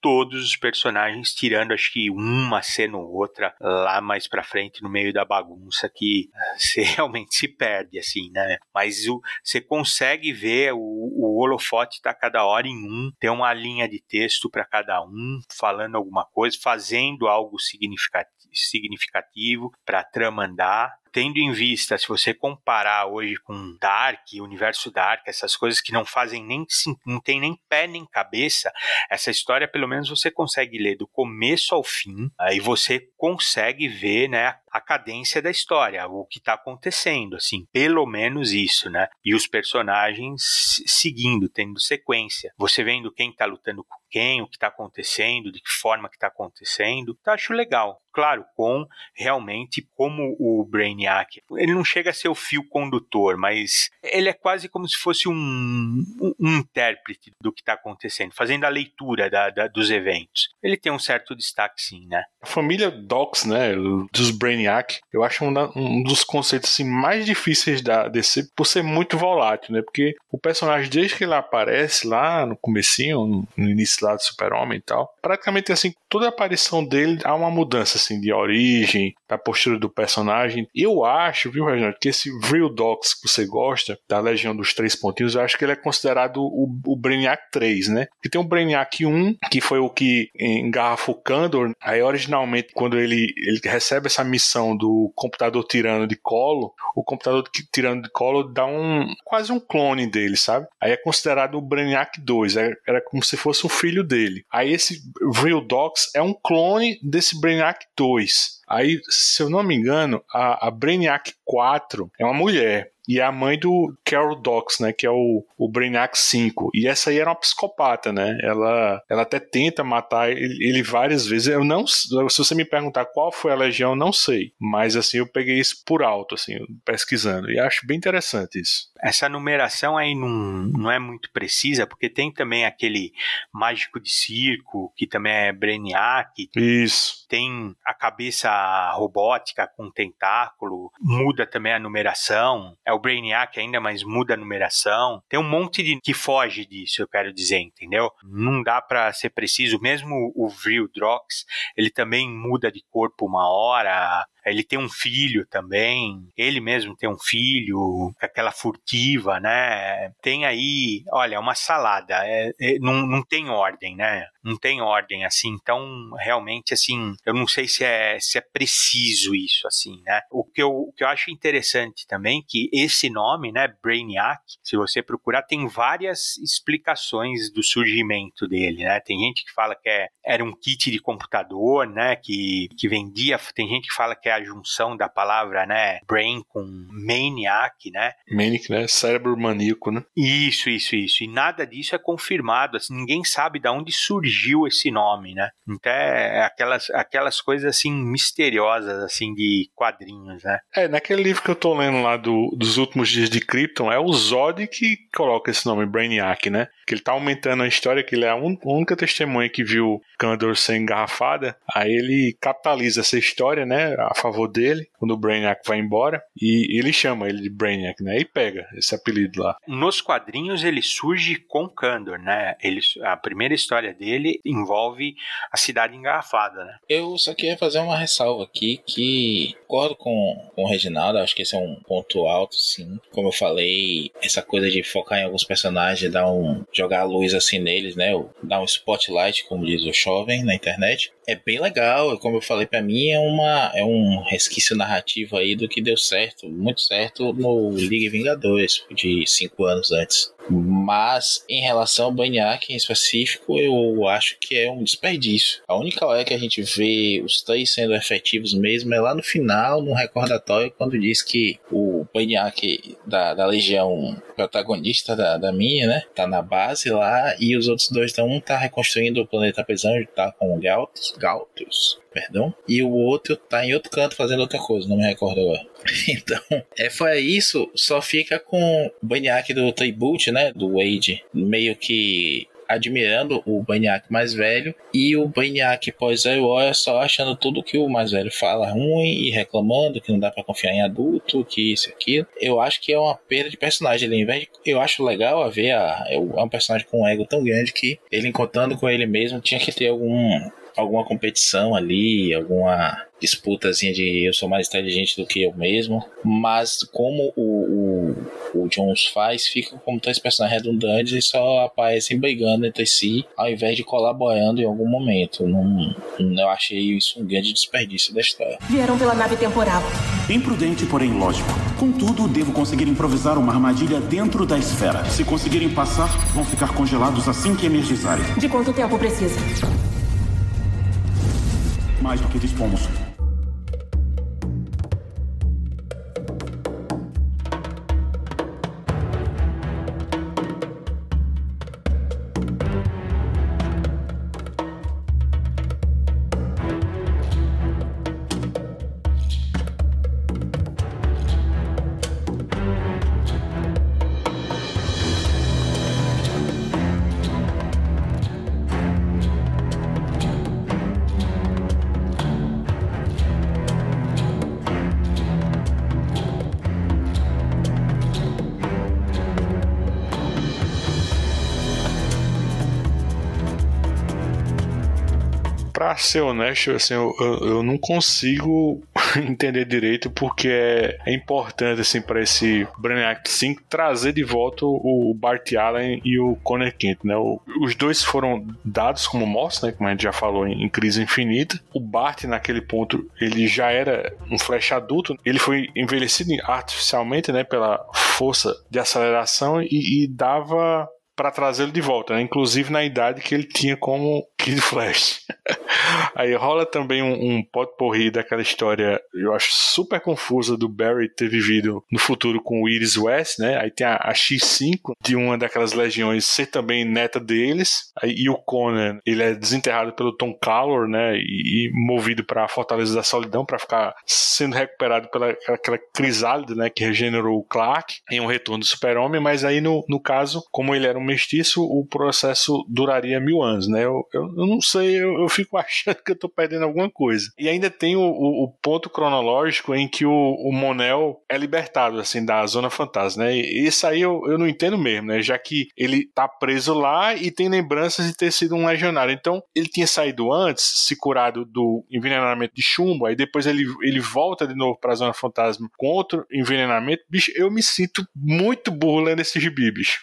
todos os personagens, tirando acho que uma cena ou outra lá mais pra frente no meio da bagunça que você realmente se perde, assim, né? Mas o, você consegue ver o, o holofote tá cada hora em um, tem uma linha de texto para cada um, falando alguma coisa, fazendo algo significativo, significativo para a trama andar. Tendo em vista, se você comparar hoje com Dark, Universo Dark, essas coisas que não fazem nem, não tem nem pé nem cabeça, essa história pelo menos você consegue ler do começo ao fim, aí você consegue ver, né, a cadência da história, o que está acontecendo, assim, pelo menos isso, né, e os personagens seguindo, tendo sequência, você vendo quem está lutando com quem, o que está acontecendo, de que forma que está acontecendo, então acho legal. Claro, com realmente como o Brainiac, ele não chega a ser o fio condutor, mas ele é quase como se fosse um, um, um intérprete do que está acontecendo, fazendo a leitura da, da, dos eventos. Ele tem um certo destaque, sim, né? A família Dox, né, dos Brainiac, eu acho um, um dos conceitos assim, mais difíceis da D C por ser muito volátil, né? Porque o personagem, desde que ele aparece lá no comecinho, no início lá do Super-Homem e tal, praticamente assim, toda a aparição dele há uma mudança assim, de origem, da postura do personagem. Eu acho, viu, Reginaldo, que esse Vril Dox que você gosta, da Legião dos Três Pontinhos, eu acho que ele é considerado o, o Brainiac três, né? Porque tem o Brainiac um, que foi o que engarrafa o Kandor. Aí, originalmente, quando ele, ele recebe essa missão do computador tirano de colo, o computador tirano de colo dá um quase um clone dele, sabe? Aí é considerado o Brainiac dois, era como se fosse um filho dele. Aí esse Vril Dox é um clone desse Brainiac dois. Aí, se eu não me engano, a, a Brainiac quatro é uma mulher. E é a mãe do Carol Dox, né? Que é o, o Brainiac cinco. E essa aí era uma psicopata, né? Ela, ela até tenta matar ele, ele várias vezes. Eu não, se você me perguntar qual foi a legião, eu não sei. Mas assim, eu peguei isso por alto, assim, pesquisando. E acho bem interessante isso. Essa numeração aí não, não é muito precisa, porque tem também aquele mágico de circo, que também é Brainiac. Isso. Tem a cabeça robótica com tentáculo, muda também a numeração. É o Brainiac ainda, mas muda a numeração. Tem um monte de que foge disso, eu quero dizer, entendeu? Não dá pra ser preciso. Mesmo o Vril Dox, ele também muda de corpo uma hora. Ele tem um filho também, ele mesmo tem um filho, aquela furtiva, né? Tem aí, olha, uma salada, é, é, não, não tem ordem, né? Não tem ordem, assim, então, realmente, assim, eu não sei se é, se é preciso isso, assim, né? O que, eu, o que eu acho interessante também, que esse nome, né, Brainiac, se você procurar, tem várias explicações do surgimento dele, né? Tem gente que fala que é, era um kit de computador, né, que, que vendia, tem gente que fala que é a junção da palavra, né, brain com maniac, né? Manic, né? Cérebro maníaco, né? Isso, isso, isso. E nada disso é confirmado, assim, ninguém sabe de onde surgiu esse nome, né? Então é aquelas, aquelas coisas, assim, misteriosas, assim, de quadrinhos, né? É, naquele livro que eu tô lendo lá do, dos últimos dias de Krypton, é o Zod que coloca esse nome, Brainiac, né? Que ele tá aumentando a história, que ele é a única testemunha que viu Kandor ser engarrafada, aí ele capitaliza essa história, né, a favor dele, quando o Brainiac vai embora, e ele chama ele de Brainiac, né, e pega esse apelido lá. Nos quadrinhos ele surge com Kandor, né, ele, a primeira história dele envolve a cidade engarrafada, né. Eu só queria fazer uma ressalva aqui, que concordo com, com o Reginaldo, acho que esse é um ponto alto, sim. Como eu falei, essa coisa de focar em alguns personagens, dar um, jogar a luz assim neles, né, dar um spotlight, como diz o jovem na internet, é bem legal. Como eu falei, pra mim é, uma, é um resquício narrativo aí do que deu certo, muito certo no Liga Vingadores, de cinco anos antes. Mas em relação ao Brainiac em específico, eu acho que é um desperdício. A única hora que a gente vê os três sendo efetivos mesmo é lá no final, no recordatório, quando diz que o Brainiac da, da Legião protagonista da, da minha, né, tá na base lá, e os outros dois, então um tá reconstruindo o planeta Prisão, tá com o Galtus, Galtus, perdão, e o outro tá em outro canto fazendo outra coisa, não me recordo agora. Então, é, foi isso, só fica com o Brainiac do Tribute, né, do Wade, meio que admirando o Brainiac mais velho, e o Brainiac pós-Zero é só achando tudo que o mais velho fala ruim e reclamando que não dá pra confiar em adulto, que isso e aquilo. Eu acho que é uma perda de personagem. Ele, ao invés de, eu acho legal a ver a, é um personagem com um ego tão grande que ele, encontrando com ele mesmo, tinha que ter algum, alguma competição ali, alguma disputazinha de eu sou mais inteligente do que eu mesmo, mas como o, o, o Jones faz, fica como três personagens redundantes e só aparecem brigando entre si, ao invés de colaborando em algum momento. Não, eu achei isso um grande desperdício da história. Vieram pela nave temporal. Imprudente, porém lógico. Contudo, devo conseguir improvisar uma armadilha dentro da esfera. Se conseguirem passar, vão ficar congelados assim que energizarem. De quanto tempo precisa? Mais do que dispomos. Pra ser honesto, assim, eu, eu, eu não consigo entender direito porque é, é importante, assim, pra esse Brainiac cinco trazer de volta o, o Bart Allen e o Connor Kent, né? O, os dois foram dados como mortos, né? Como a gente já falou em, em Crise Infinita. O Bart, naquele ponto, ele já era um Flash adulto. Ele foi envelhecido artificialmente, né? Pela força de aceleração e, e dava para trazê-lo de volta, né? Inclusive na idade que ele tinha como Kid Flash. Aí rola também um, um potpourri daquela história, eu acho super confusa, do Barry ter vivido no futuro com o Iris West, né? Aí tem a, a X cinco de uma daquelas legiões ser também neta deles. Aí, e o Conan, ele é desenterrado pelo Tom Callor, né? E, e movido para a Fortaleza da Solidão para ficar sendo recuperado pela aquela crisálida, né? Que regenerou o Clark em um retorno do Super-Homem. Mas aí no, no caso, como ele era um mestiço, o processo duraria mil anos, né? Eu, eu, eu não sei, eu, eu fico achando que eu tô perdendo alguma coisa. E ainda tem o, o, o ponto cronológico em que o, o Mon-El é libertado, assim, da Zona Fantasma, né? E isso aí eu, eu não entendo mesmo, né? Já que ele tá preso lá e tem lembranças de ter sido um legionário. Então, ele tinha saído antes, se curado do envenenamento de chumbo, aí depois ele, ele volta de novo pra Zona Fantasma com outro envenenamento. Bicho, eu me sinto muito burro lendo esse gibi, bicho.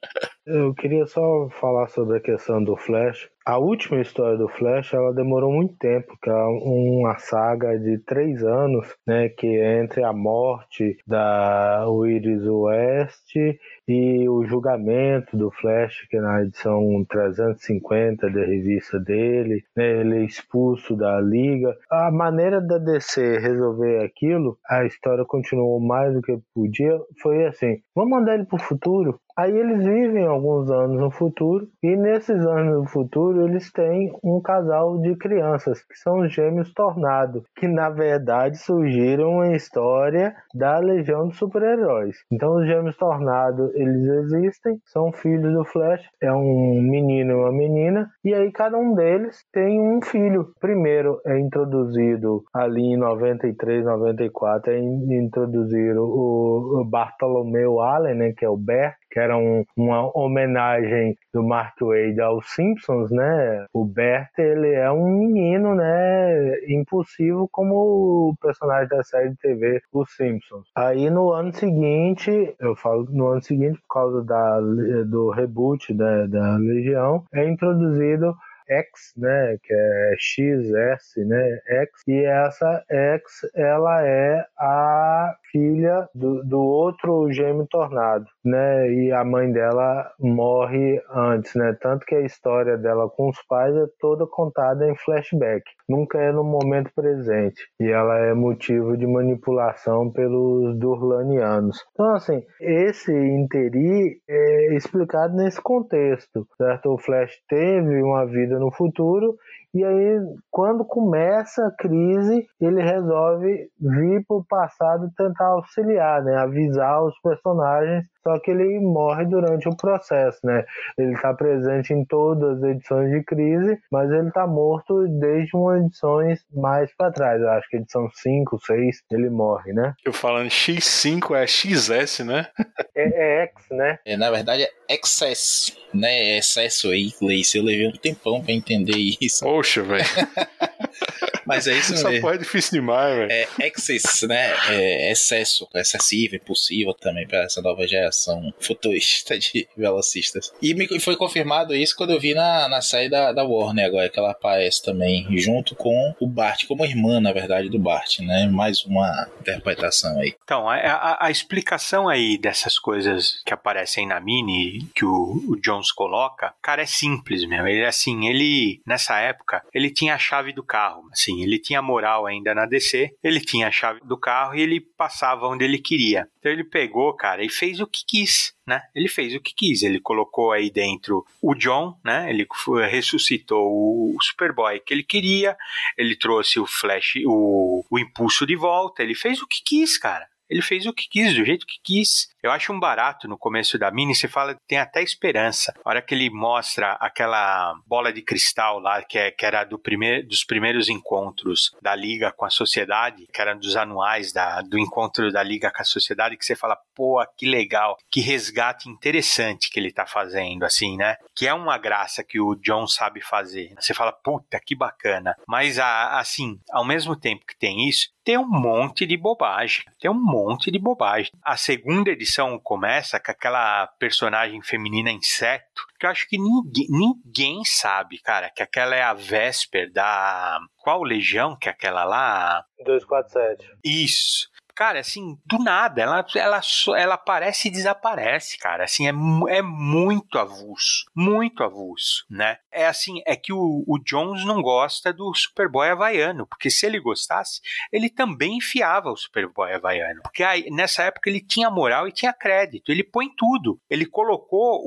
Eu queria só falar sobre a questão do Flash. A última história do Flash, ela demorou muito tempo, que é uma saga de três anos, né, que é entre a morte da Iris West e o julgamento do Flash, que é na edição trezentos e cinquenta da revista dele, né, ele é expulso da Liga. A maneira da D C resolver aquilo, a história continuou mais do que podia, foi assim, vamos mandar ele pro futuro. Aí eles vivem alguns anos no futuro, e nesses anos no futuro eles têm um casal de crianças, que são os gêmeos Tornado, que na verdade surgiram em história da Legião dos Super-Heróis. Então os gêmeos Tornado, eles existem, são filhos do Flash, é um menino e uma menina, e aí cada um deles tem um filho. Primeiro é introduzido ali em noventa e três, noventa e quatro, é introduzido o Bartholomew Allen, né, que é o Bert, que era um, uma homenagem do Mark Waid aos Simpsons, né? O Bert, ele é um menino, né, impulsivo como o personagem da série de T V Os Simpsons. Aí no ano seguinte, eu falo no ano seguinte por causa da, do reboot, né, da Legião, é introduzido X, né, que é X S, né, X, e essa X, ela é a filha do, do outro gêmeo Tornado, né, e a mãe dela morre antes, né, tanto que a história dela com os pais é toda contada em flashback, nunca é no momento presente, e ela é motivo de manipulação pelos Durlanianos. Então, assim, esse interi é explicado nesse contexto, certo? O Flash teve uma vida no futuro E aí, quando começa a crise, ele resolve vir pro passado tentar auxiliar, né? Avisar os personagens, só que ele morre durante o processo, né? Ele está presente em todas as edições de crise, mas ele está morto desde umas edições mais para trás. Eu acho que edição cinco, seis, ele morre, né? Eu falando X cinco é X S, né? É, é X, né? É, na verdade é excess, né? É excesso aí, inglês. Eu levei um tempão pra entender isso. Poxa, velho. Mas é isso mesmo. Essa porra é difícil demais, velho. É excess, né? É excesso, excessivo, impulsivo também para essa nova geração futurista de velocistas. E me foi confirmado isso quando eu vi na, na série da, da Warner agora, que ela aparece também, junto com o Bart, como irmã, na verdade, do Bart, né? Mais uma interpretação aí. Então, a, a, a explicação aí dessas coisas que aparecem na mini, que o, o Jones coloca, cara, é simples mesmo. Ele, assim, ele, nessa época, ele tinha a chave do carro, assim, ele tinha moral ainda na D C, ele tinha a chave do carro e ele passava onde ele queria. Então ele pegou, cara, e fez o que quis, né? Ele fez o que quis, ele colocou aí dentro o John, né? Ele ressuscitou o Superboy que ele queria, ele trouxe o Flash, o, o impulso de volta, ele fez o que quis, cara. Ele fez o que quis, do jeito que quis. Eu acho um barato no começo da mini, você fala que tem até esperança. A hora que ele mostra aquela bola de cristal lá, que, é, que era do primeir, dos primeiros encontros da Liga com a Sociedade, que era dos anuais da, do encontro da Liga com a Sociedade, que você fala, pô, que legal, que resgate interessante que ele tá fazendo, assim, né? Que é uma graça que o John sabe fazer. Você fala, puta, que bacana. Mas, a, assim, ao mesmo tempo que tem isso, tem um monte de bobagem. Tem um monte de bobagem. A segunda edição começa com aquela personagem feminina inseto, que eu acho que ninguém, ninguém sabe, cara, que aquela é a Vesper da... Qual legião que é aquela lá? duzentos e quarenta e sete. Isso. Cara, assim, do nada, ela, ela, ela aparece e desaparece, cara, assim, é, é muito avulso, muito avulso, né? É assim, é que o, o Jones não gosta do Superboy havaiano, porque se ele gostasse, ele também enfiava o Superboy havaiano, porque aí, nessa época ele tinha moral e tinha crédito, ele põe tudo, ele colocou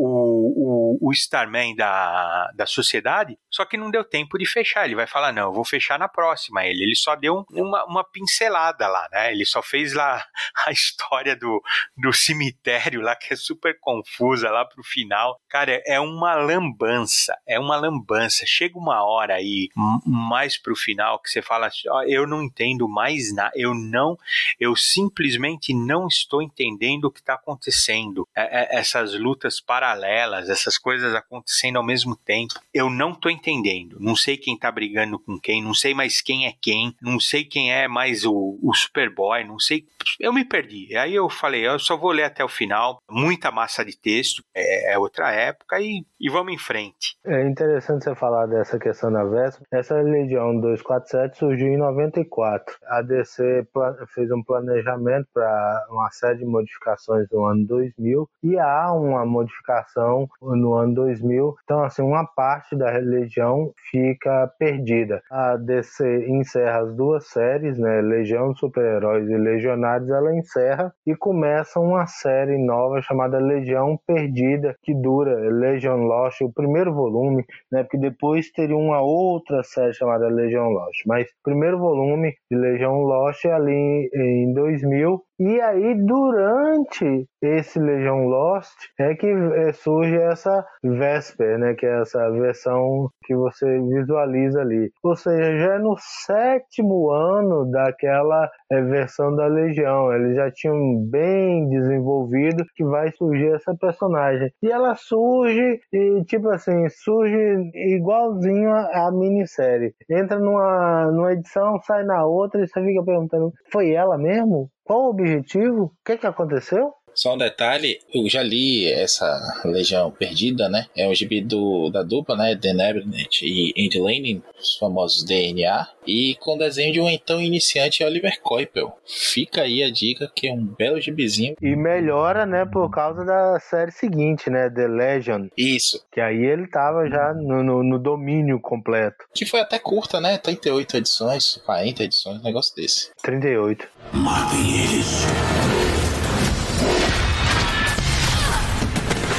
o, o, o Starman da, da Sociedade, só que não deu tempo de fechar, ele vai falar, não, eu vou fechar na próxima, ele, ele só deu uma, uma pincelada lá, né, ele só fez lá a história do, do cemitério lá, que é super confusa lá pro final. Cara, é uma lambança, é uma lambança. Chega uma hora aí, mais pro final, que você fala assim, ó, eu não entendo mais nada, eu não, eu simplesmente não estou entendendo o que tá acontecendo. É, é, essas lutas paralelas, essas coisas acontecendo ao mesmo tempo, eu não tô entendendo. Não sei quem tá brigando com quem, não sei mais quem é quem, não sei quem é mais o, o Superboy, não sei, eu me perdi. Aí eu falei, eu só vou ler até o final, muita massa de texto, é, é outra época e, e vamos em frente. É interessante você falar dessa questão da Vespa. Essa Legião duzentos e quarenta e sete surgiu em noventa e quatro. A D C fez um planejamento para uma série de modificações no ano dois mil e há uma modificação no ano dois mil. Então, assim, uma parte da Legião fica perdida. A D C encerra as duas séries, né, Legião dos Super-Heróis e Legionários, ela encerra e começa uma série nova chamada Legião Perdida, que dura Legion Lost, o primeiro volume, né, porque depois teria uma outra série chamada Legion Lost, mas o primeiro volume de Legion Lost é ali em dois mil. E aí, durante esse Legion Lost, é que surge essa Vesper, né? Que é essa versão que você visualiza ali. Ou seja, já é no sétimo ano daquela é, versão da Legião. Eles já tinham bem desenvolvido que vai surgir essa personagem. E ela surge, e tipo assim, surge igualzinho à minissérie. Entra numa, numa edição, sai na outra, e você fica perguntando, foi ela mesmo? Qual o objetivo? O que que aconteceu? Só um detalhe, eu já li essa Legião Perdida, né? É um gibi do, da dupla, né? Dan Abnett e Andy Lanning, os famosos D N A, e com desenho de um então iniciante Oliver Coipel. Fica aí a dica, que é um belo gibizinho. E melhora, né, por causa da série seguinte, né? The Legion. Isso. Que aí ele tava já no, no, no domínio completo. Que foi até curta, né? trinta e oito edições, quarenta edições, um negócio desse. trinta e oito. Matem eles.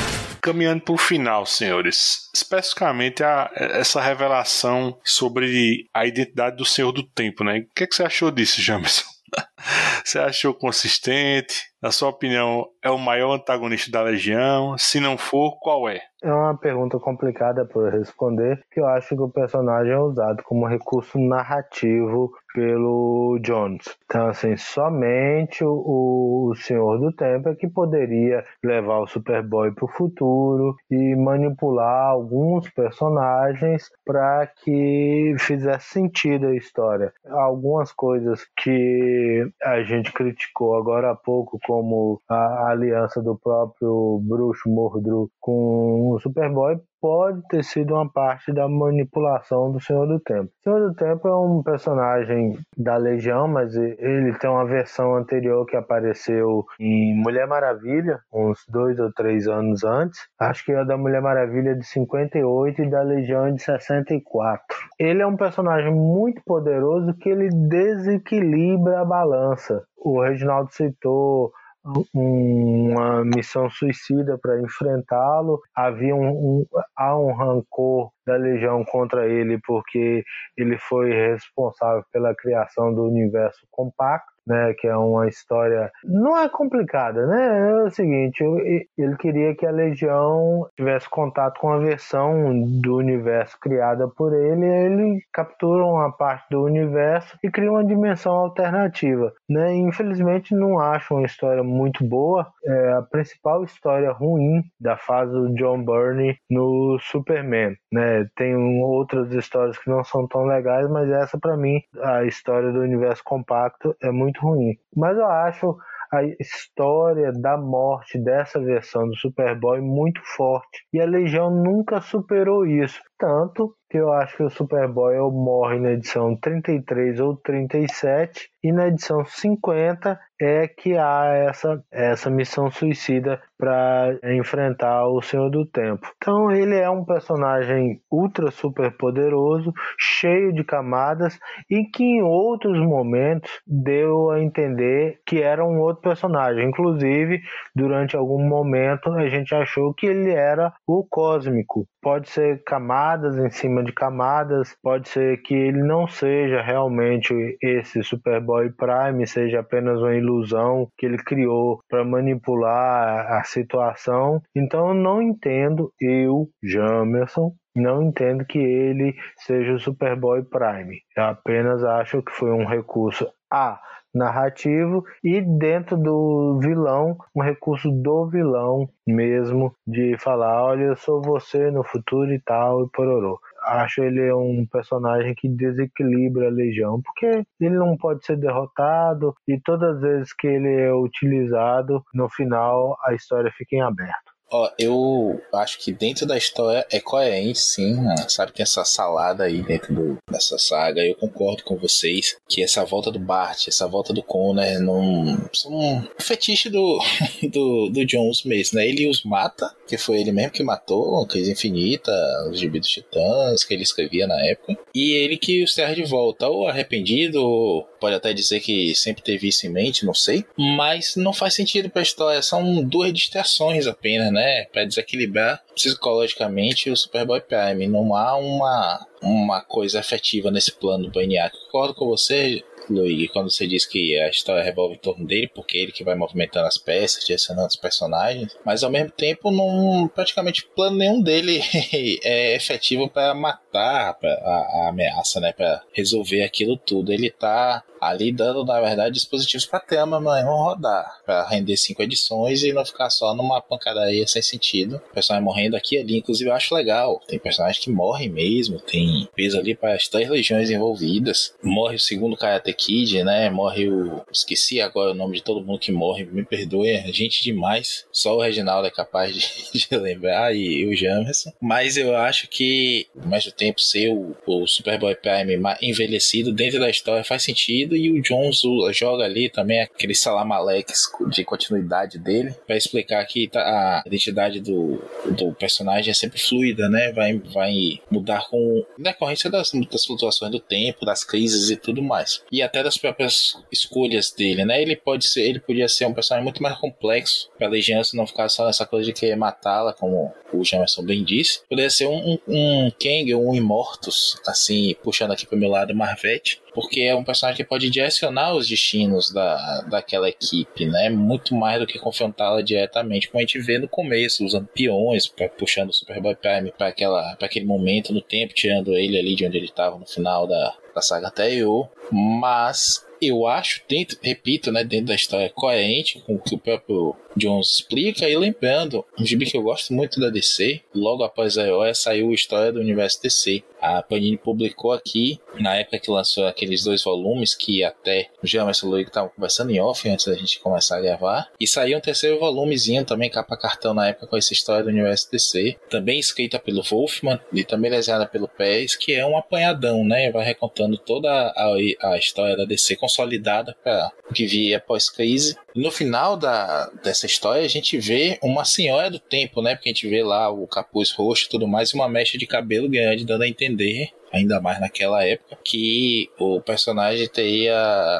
caminhando para o final, senhores, especificamente a, essa revelação sobre a identidade do Senhor do Tempo, né? O que, é que você achou disso, Jamerson? Você achou consistente? Na sua opinião, é o maior antagonista da Legião? Se não for, qual é? É uma pergunta complicada para responder, que eu acho que o personagem é usado como recurso narrativo pelo Jones. Então, assim, somente o, o Senhor do Tempo é que poderia levar o Superboy para o futuro e manipular alguns personagens para que fizesse sentido a história. Algumas coisas que a gente criticou agora há pouco, como a aliança do próprio Bruxo Mordru com o Superboy, pode ter sido uma parte da manipulação do Senhor do Tempo. O Senhor do Tempo é um personagem da Legião, mas ele tem uma versão anterior que apareceu em Mulher Maravilha, uns dois ou três anos antes. Acho que é da Mulher Maravilha de cinquenta e oito e da Legião de sessenta e quatro. Ele é um personagem muito poderoso que ele desequilibra a balança. O Reginaldo citou uma missão suicida para enfrentá-lo. Havia um, um, há um rancor da Legião contra ele porque ele foi responsável pela criação do universo compacto, né, que é uma história, não é complicada, né? É o seguinte, ele queria que a Legião tivesse contato com a versão do universo criada por ele, e ele captura uma parte do universo e cria uma dimensão alternativa, né? E, infelizmente não acho uma história muito boa. É a principal história ruim da fase do John Byrne no Superman, né? Tem outras histórias que não são tão legais, mas essa, para mim, a história do universo compacto é muito ruim. Mas eu acho a história da morte dessa versão do Superboy muito forte, e a Legião nunca superou isso, tanto que eu acho que o Superboy morre na edição trinta e três ou trinta e sete, e na edição cinquenta é que há essa, essa missão suicida para enfrentar o Senhor do Tempo. Então ele é um personagem ultra super poderoso, cheio de camadas, e que em outros momentos deu a entender que era um outro personagem. Inclusive, durante algum momento a gente achou que ele era o Cósmico. Pode ser camadas em cima de camadas, pode ser que ele não seja realmente esse Superboy Prime, seja apenas uma ilusão que ele criou para manipular a situação. Então eu não entendo, eu, Jamerson, não entendo que ele seja o Superboy Prime. Eu apenas acho que foi um recurso A, narrativo, e dentro do vilão, um recurso do vilão mesmo, de falar, olha, eu sou você no futuro e tal, e pororô. Acho ele um personagem que desequilibra a Legião, porque ele não pode ser derrotado, e todas as vezes que ele é utilizado, no final a história fica em aberto. Ó, eu acho que dentro da história é coerente, sim, né? Sabe, tem essa salada aí dentro do, dessa saga. Eu concordo com vocês que essa volta do Bart, essa volta do Connor não são um fetiche do, do, do Jones mesmo, né? Ele os mata, que foi ele mesmo que matou a Crise Infinita, os Gibi dos Titãs, que ele escrevia na época, e ele que os traz de volta, ou arrependido, ou pode até dizer que sempre teve isso em mente, não sei, mas não faz sentido pra história, são duas distrações apenas, né, pra desequilibrar psicologicamente o Superboy Prime. Não há uma, uma coisa afetiva nesse plano do Brainiac. Concordo com você, Luigi, quando você diz que a história revolve em torno dele, porque é ele que vai movimentando as peças, direcionando os personagens, mas ao mesmo tempo não, praticamente plano nenhum dele é efetivo para matar pra, a, a ameaça, né, para resolver aquilo tudo. Ele tá ali dando, na verdade, dispositivos pra trama, mas vão rodar, pra render cinco edições e não ficar só numa pancadaria sem sentido. O personagem morrendo aqui e ali, inclusive eu acho legal. Tem personagens que morrem mesmo, tem peso ali para as três legiões envolvidas. Morre o segundo Karate Kid, né? Morre o... Esqueci agora o nome de todo mundo que morre, me perdoe, é gente demais. Só o Reginaldo é capaz de, de lembrar, e, e o Jamerson. Mas eu acho que, ao mesmo tempo, ser o, o Superboy Prime envelhecido dentro da história faz sentido. E o Jones joga ali também aquele salamalex de continuidade dele para explicar que a identidade do, do personagem é sempre fluida, né? Vai, vai mudar com decorrência das, das flutuações do tempo, das crises e tudo mais. E até das próprias escolhas dele, né? Ele pode ser, ele podia ser um personagem muito mais complexo pra Legião, se não ficar só nessa coisa de querer matá-la, como o Jamerson bem disse. Poderia ser um, um, um Kang ou um Immortus, assim, puxando aqui pro meu lado Marvete, porque é um personagem que pode direcionar os destinos da, daquela equipe, né? Muito mais do que confrontá-la diretamente, como a gente vê no começo, usando peões, pra, puxando o Superboy Prime para aquele momento no tempo, tirando ele ali de onde ele estava no final da, da saga anterior. Mas eu acho, dentro, repito, né, dentro da história coerente com o que o próprio Jones explica, e lembrando, um gibi que eu gosto muito da D C, logo após a Herói saiu a História do Universo D C. A Panini publicou aqui, na época que lançou aqueles dois volumes, que até o Jamerson e o Luiz estavam conversando em off antes da gente começar a gravar, e saiu um terceiro volumezinho também, capa cartão na época, com essa História do Universo D C, também escrita pelo Wolfman e também desenhada pelo Pérez, que é um apanhadão, né, vai recontando toda a, a história da D C consolidada para o que via pós-crise. E no final da, dessa história a gente vê uma senhora do tempo, né, porque a gente vê lá o capuz roxo e tudo mais, e uma mecha de cabelo grande, dando a entender, ainda mais naquela época, que o personagem teria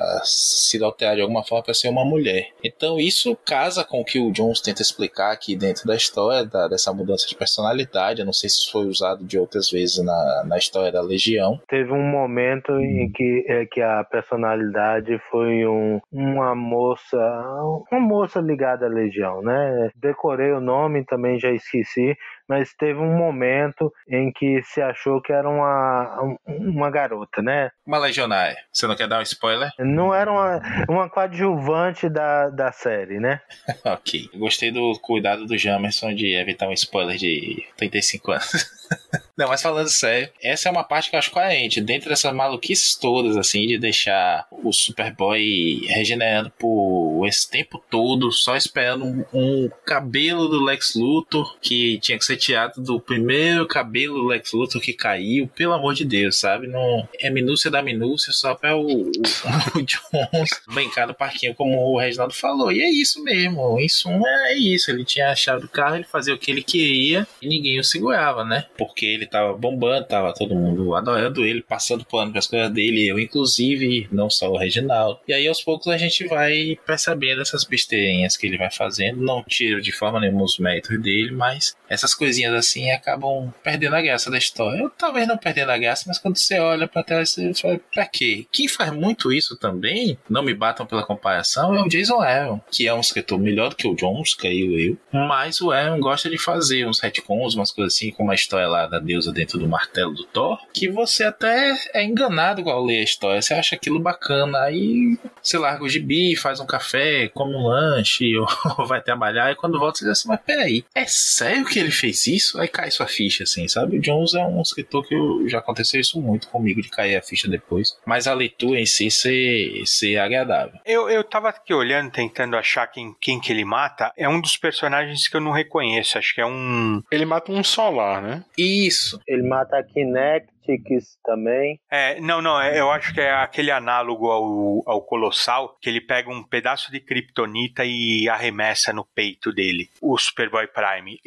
sido alterado de alguma forma para ser uma mulher. Então isso casa com o que o Jones tenta explicar aqui dentro da história, da, dessa mudança de personalidade. Eu não sei se isso foi usado de outras vezes na, na história da Legião. Teve um momento em que, é, que a personalidade foi um, uma moça, uma moça ligada à Legião, né? Decorei o nome, também já esqueci, mas teve um momento em que se achou que era uma, uma garota, né? Uma legionária. Você não quer dar um spoiler? Não era uma, uma coadjuvante da, da série, né? Ok. Gostei do cuidado do Jamerson de evitar um spoiler de trinta e cinco anos. Não, mas falando sério, essa é uma parte que eu acho coerente. Dentro dessas maluquices todas, assim, de deixar o Superboy regenerando por esse tempo todo, só esperando um, um cabelo do Lex Luthor, que tinha que ser tirado do primeiro cabelo do Lex Luthor que caiu, pelo amor de Deus, sabe? Não é minúcia da minúcia, só para o, o, o Jones brincar no parquinho, como o Reginaldo falou. E é isso mesmo, em suma é isso. Ele tinha a chave do carro, ele fazia o que ele queria e ninguém o segurava, né? Porque ele tava bombando, tava todo mundo adorando ele, passando pano para as coisas dele, eu inclusive, não só o Reginaldo. E aí aos poucos a gente vai percebendo essas besteirinhas que ele vai fazendo. Não tiro de forma nenhuma os méritos dele, mas essas coisinhas assim acabam perdendo a graça da história. Eu talvez não perdendo a graça, mas quando você olha pra trás, você fala, pra quê? Quem faz muito isso também, não me batam pela comparação, é o Jason Aaron, que é um escritor melhor do que o Jones, creio eu, mas o Aaron gosta de fazer uns retcons, umas coisas assim, como a história lá da deusa dentro do martelo do Thor, que você até é enganado ao ler a história, você acha aquilo bacana, aí você larga o gibi, faz um café, come um lanche, ou vai trabalhar, e quando volta você diz assim, mas peraí, é sério que ele fez isso? Aí cai sua ficha, assim, sabe? O Jones é um escritor que eu, já aconteceu isso muito comigo, de cair a ficha depois, mas a leitura em si ser, ser agradável. Eu, eu tava aqui olhando, tentando achar quem, quem que ele mata, é um dos personagens que eu não reconheço, acho que é um... Ele mata um solar, né? Isso. Ele mata a Kinectix também. É, não, não, eu acho que é aquele análogo ao, ao Colossal, que ele pega um pedaço de kryptonita e arremessa no peito dele, o Superboy Prime.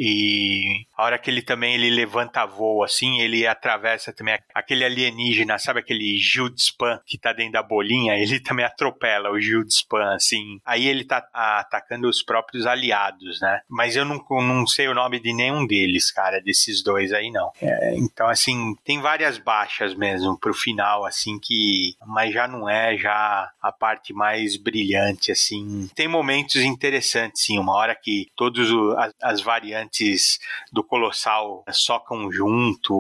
E a hora que ele também ele levanta voo, assim, ele atravessa também aquele alienígena, sabe aquele Gildspan que tá dentro da bolinha? Ele também atropela o Gildspan, assim. Aí ele tá atacando os próprios aliados, né? Mas eu não, não sei o nome de nenhum deles, cara, desses dois aí, não. É, então, assim, tem várias baixas mesmo pro final, assim, que... Mas já não é já a parte mais brilhante, assim. Tem momentos interessantes, sim. Uma hora que todas as, as variantes do Colossal socam junto,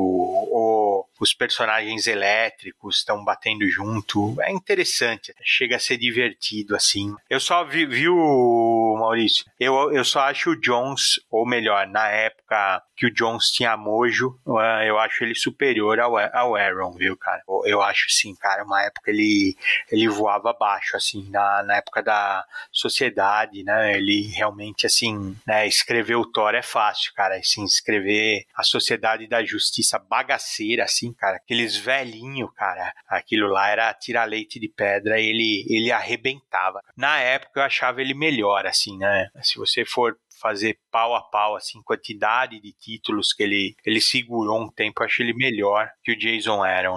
ou os personagens elétricos estão batendo junto. É interessante. Chega a ser divertido, assim. Eu só vi, viu, Maurício? Eu, eu só acho o Jones, ou melhor, na época que o Jones tinha Mojo, eu acho ele superior ao, ao Aaron, viu, cara? Eu, eu acho, sim, cara, uma época ele, ele voava abaixo, assim, na, na época da Sociedade, né? Ele realmente, assim, né, escrever o Thor é fácil, cara, assim, escrever a Sociedade da Justiça bagaceira, assim, cara, aqueles velhinhos, cara, aquilo lá era tirar leite de pedra, ele, ele arrebentava. Na época eu achava ele melhor, assim, né? Se você for fazer pau a pau, assim, quantidade de títulos que ele, ele segurou um tempo, eu acho ele melhor que o Jason Aaron, né?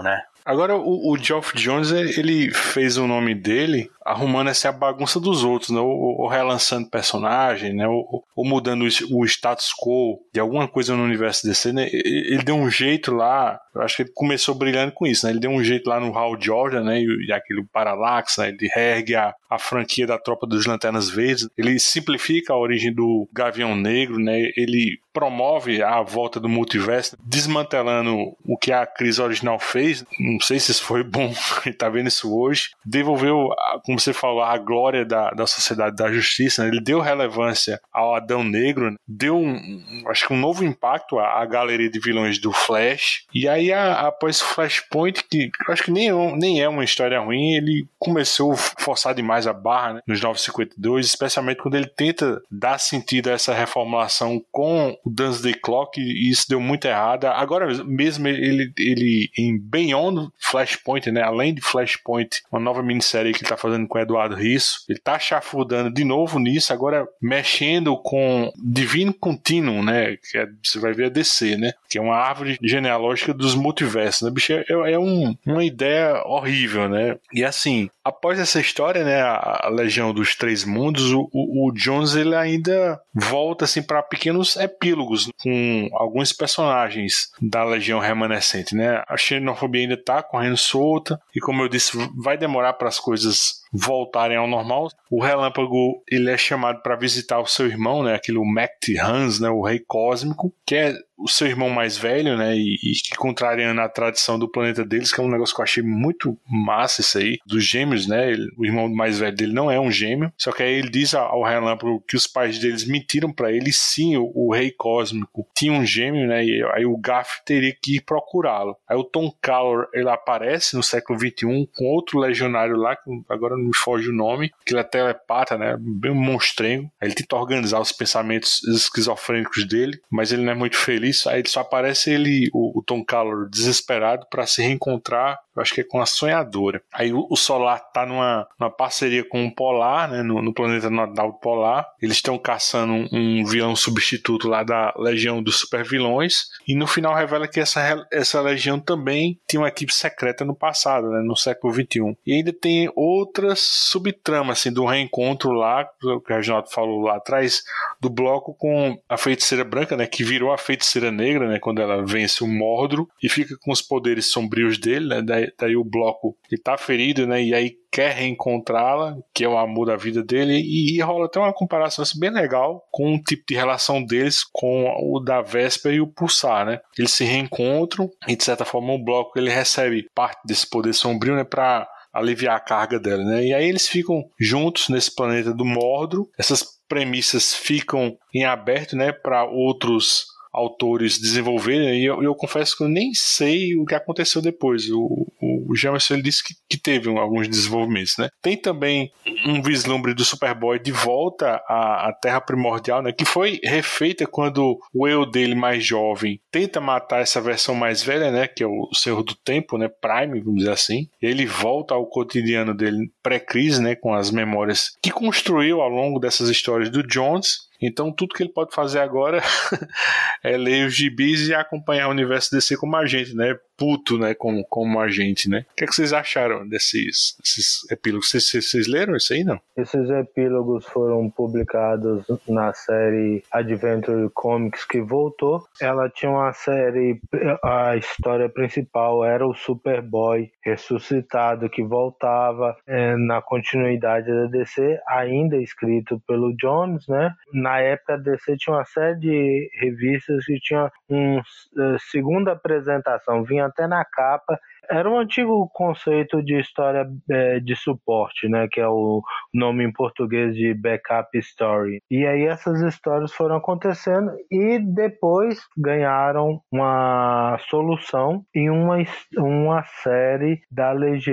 Agora, o, o Geoff Johns, ele fez o nome dele arrumando essa bagunça dos outros, né? Ou, ou relançando personagem, né? Ou, ou mudando o, o status quo de alguma coisa no universo D C, né? Ele, ele deu um jeito lá, eu acho que ele começou brilhando com isso, né? Ele deu um jeito lá no Hal Jordan, né? E, e aquele Parallax, né? Ele reergue a, a franquia da Tropa dos Lanternas Verdes, ele simplifica a origem do Gavião Negro, né? Ele promove a volta do multiverso, desmantelando o que a crise original fez. Não sei se isso foi bom, a gente tá vendo isso hoje. Devolveu, como você falou, a glória da, da Sociedade da Justiça, né? Ele deu relevância ao Adão Negro, né? Deu um, acho que um novo impacto à, à galeria de vilões do Flash. E aí, a, após Flashpoint, que acho que nem é, nem é uma história ruim, ele começou a forçar demais a barra, né? Nos novecentos e cinquenta e dois, especialmente quando ele tenta dar sentido a essa reformulação com o Doomsday Clock, e isso deu muito errado. Agora mesmo ele, ele em Beyond Flashpoint, né, além de Flashpoint, uma nova minissérie que ele tá fazendo com o Eduardo Risso, ele tá chafurdando de novo nisso, agora mexendo com Divine Continuum, né, que é, você vai ver a D C, né, que é uma árvore genealógica dos multiversos, né, bicho, é, é um, uma ideia horrível, né, e assim, após essa história, né, a, a Legião dos Três Mundos, o, o, o Jones, ele ainda volta, assim, para pequenos epílogos com alguns personagens da Legião remanescente, né, a xenofobia ainda tá correndo solta, e como eu disse, vai demorar para as coisas voltarem ao normal. O Relâmpago, ele é chamado para visitar o seu irmão, né, aquele Mekti Hans, né, o Rei Cósmico, que é o seu irmão mais velho, né, e, e que contrariando a tradição do planeta deles, que é um negócio que eu achei muito massa isso aí, dos gêmeos, né, ele, o irmão mais velho dele não é um gêmeo, só que aí ele diz ao Relâmpago que os pais deles mentiram para ele, sim, o, o Rei Cósmico tinha um gêmeo, né, e aí o Gaff teria que ir procurá-lo. Aí o Tom Callor, ele aparece no século vinte e um com outro legionário lá, que agora não me foge o nome, que ele é telepata, né, bem monstrengo. Aí ele tenta organizar os pensamentos esquizofrênicos dele, mas ele não é muito feliz. Aí ele só aparece ele, o, o Tom Callor, desesperado para se reencontrar, eu acho que é com a Sonhadora. Aí o, o Solar tá numa, numa parceria com o Polar, né, no, no planeta Nodal Polar. Eles estão caçando um, um vilão substituto lá da Legião dos Supervilões, e no final revela que essa, essa legião também tinha uma equipe secreta no passado, né, no século vinte e um. E ainda tem outras subtramas, assim, do reencontro lá, que o Reginaldo falou lá atrás, do bloco com a Feiticeira Branca, né, que virou a Feiticeira Negra, né, quando ela vence o Mordro e fica com os poderes sombrios dele, né, daí, daí o bloco ele tá ferido, né, e aí quer reencontrá-la, que é o amor da vida dele, e, e rola até uma comparação assim, bem legal com o tipo de relação deles com o da Vesper e o Pulsar, né? Eles se reencontram e de certa forma o bloco ele recebe parte desse poder sombrio, né, para aliviar a carga dela, né? E aí eles ficam juntos nesse planeta do Mordro. Essas premissas ficam em aberto, né, para outros autores desenvolverem, e eu, eu confesso que eu nem sei o que aconteceu depois. O, o Jameson ele disse que, que teve um, alguns desenvolvimentos, né? Tem também um vislumbre do Superboy de volta à, à Terra Primordial, né? Que foi refeita quando o eu dele mais jovem tenta matar essa versão mais velha, né? Que é o Senhor do Tempo, né? Prime, vamos dizer assim. Ele volta ao cotidiano dele pré-crise, né? Com as memórias que construiu ao longo dessas histórias do Jones. Então tudo que ele pode fazer agora é ler os gibis e acompanhar o universo D C como a gente, né? Puto, né? Como, como a gente, né? O que, é que vocês acharam desses, desses epílogos? Vocês, vocês, vocês leram isso aí, não? Esses epílogos foram publicados na série Adventure Comics que voltou. Ela tinha uma série, a história principal era o Superboy ressuscitado que voltava é, na continuidade da D C, ainda escrito pelo Jones, né? Na época a D C tinha uma série de revistas que tinha uma uh, segunda apresentação, vinha até na capa. Era um antigo conceito de história é, de suporte, né, que é o nome em português de backup story. E aí essas histórias foram acontecendo e depois ganharam uma solução em uma, uma série da Legião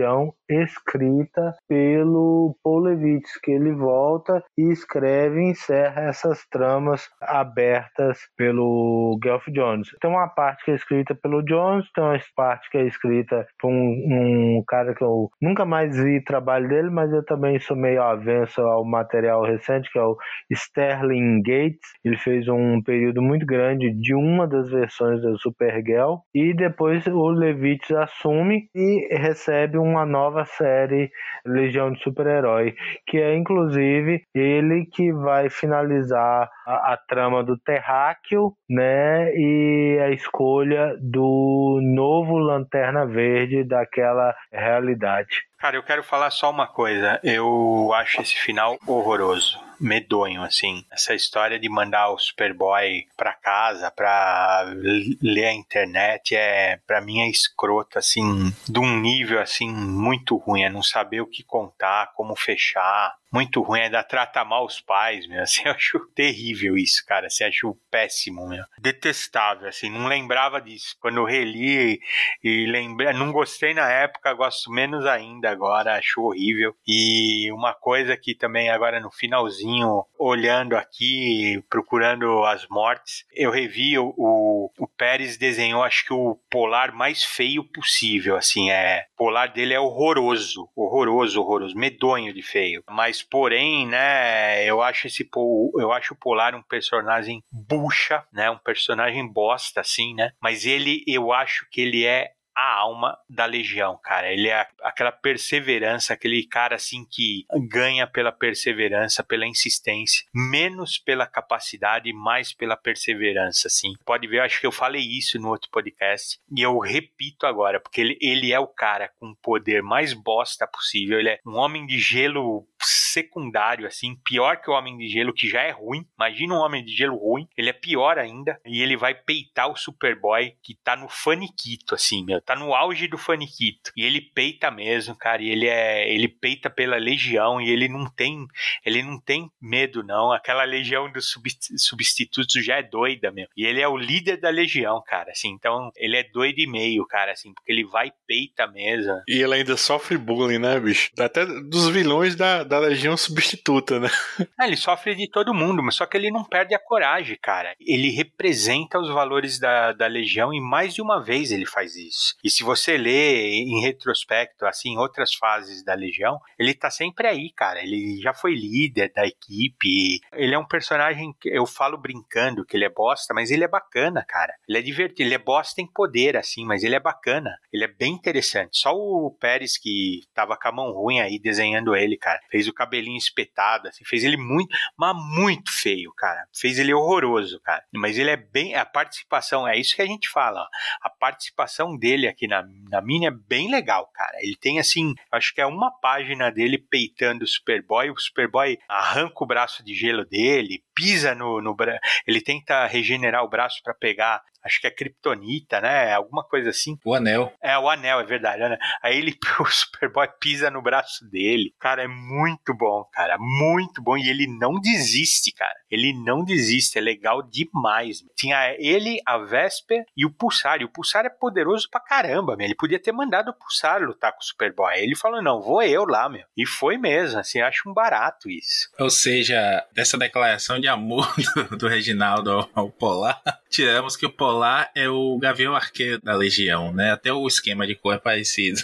escrita pelo Paul Levitz, que ele volta e escreve e encerra essas tramas abertas pelo Geoff Johns. Tem uma parte que é escrita pelo Johns, tem uma parte que é escrita por um, um cara que eu nunca mais vi trabalho dele, mas eu também sou meio avanço ao material recente, que é o Sterling Gates. Ele fez um período muito grande de uma das versões da Supergirl, e depois o Levitz assume e recebe uma nova série, Legião de Super-Herói, que é inclusive ele que vai finalizar a, a trama do Terráqueo, né, e a escolha do novo Lanterna Verde daquela realidade. Cara, eu quero falar só uma coisa. Eu acho esse final horroroso, medonho, assim. Essa história de mandar o Superboy pra casa, pra ler a internet, é, pra mim é escroto, assim, de um nível, assim, muito ruim. É não saber o que contar, como fechar. Muito ruim, é dar trata mal os pais, meu, assim, eu acho terrível isso, cara, assim, acho péssimo, meu, detestável, assim, não lembrava disso, quando eu reli e lembrei, não gostei na época, gosto menos ainda agora, acho horrível. E uma coisa que também agora no finalzinho, olhando aqui, procurando as mortes, eu revi o, o, o Pérez desenhou, acho que o polar mais feio possível, assim, é, o polar dele é horroroso, horroroso, horroroso, medonho de feio, mas porém, né, eu acho esse eu acho o Polar um personagem bucha, né, um personagem bosta, assim, né, mas ele, eu acho que ele é a alma da Legião, cara. Ele é aquela perseverança, aquele cara assim que ganha pela perseverança, pela insistência, menos pela capacidade, mais pela perseverança, assim. Pode ver, eu acho que eu falei isso no outro podcast e eu repito agora, porque ele, ele é o cara com o poder mais bosta possível. Ele é um homem de gelo secundário, assim, pior que o Homem de Gelo, que já é ruim. Imagina um Homem de Gelo ruim, ele é pior ainda, e ele vai peitar o Superboy, que tá no faniquito, assim, meu, tá no auge do faniquito, e ele peita mesmo, cara, e ele é, ele peita pela Legião, e ele não tem, ele não tem medo, não, aquela Legião dos substitutos já é doida, meu, e ele é o líder da Legião, cara, assim, então, ele é doido e meio, cara, assim, porque ele vai e peita mesmo. E ele ainda sofre bullying, né, bicho? Até dos vilões da, da Legião substituta, né? Ah, ele sofre de todo mundo, mas só que ele não perde a coragem, cara. Ele representa os valores da, da Legião e mais de uma vez ele faz isso. E se você lê em retrospecto, assim, outras fases da Legião, ele tá sempre aí, cara. Ele já foi líder da equipe. Ele é um personagem que eu falo brincando que ele é bosta, mas ele é bacana, cara. Ele é divertido. Ele é bosta em poder, assim, mas ele é bacana. Ele é bem interessante. Só o Pérez, que tava com a mão ruim aí desenhando ele, cara. Fez o cabelinho espetado, assim, fez ele muito, mas muito feio, cara. Fez ele horroroso, cara. Mas ele é bem, a participação, é isso que a gente fala, ó. A participação dele aqui na, na mini é bem legal, cara. Ele tem, assim, acho que é uma página dele peitando o Superboy, o Superboy arranca o braço de gelo dele, pisa no, no braço, ele tenta regenerar o braço pra pegar, acho que é Kryptonita, né? Alguma coisa assim. O anel. É, o anel, é verdade, né? Aí ele, o Superboy pisa no braço dele. Cara, é muito bom, cara. Muito bom. E ele não desiste, cara. Ele não desiste. É legal demais. Tinha ele, a Vesper e o Pulsar. E o Pulsar é poderoso pra caramba, meu. Ele podia ter mandado o Pulsar lutar com o Superboy. Aí ele falou, não, vou eu lá, meu. E foi mesmo, assim, eu acho um barato isso. Ou seja, dessa declaração de amor do, do Reginaldo ao, ao Polar, tiramos que o Polar é o Gavião Arqueiro da Legião, né? Até o esquema de cor é parecido.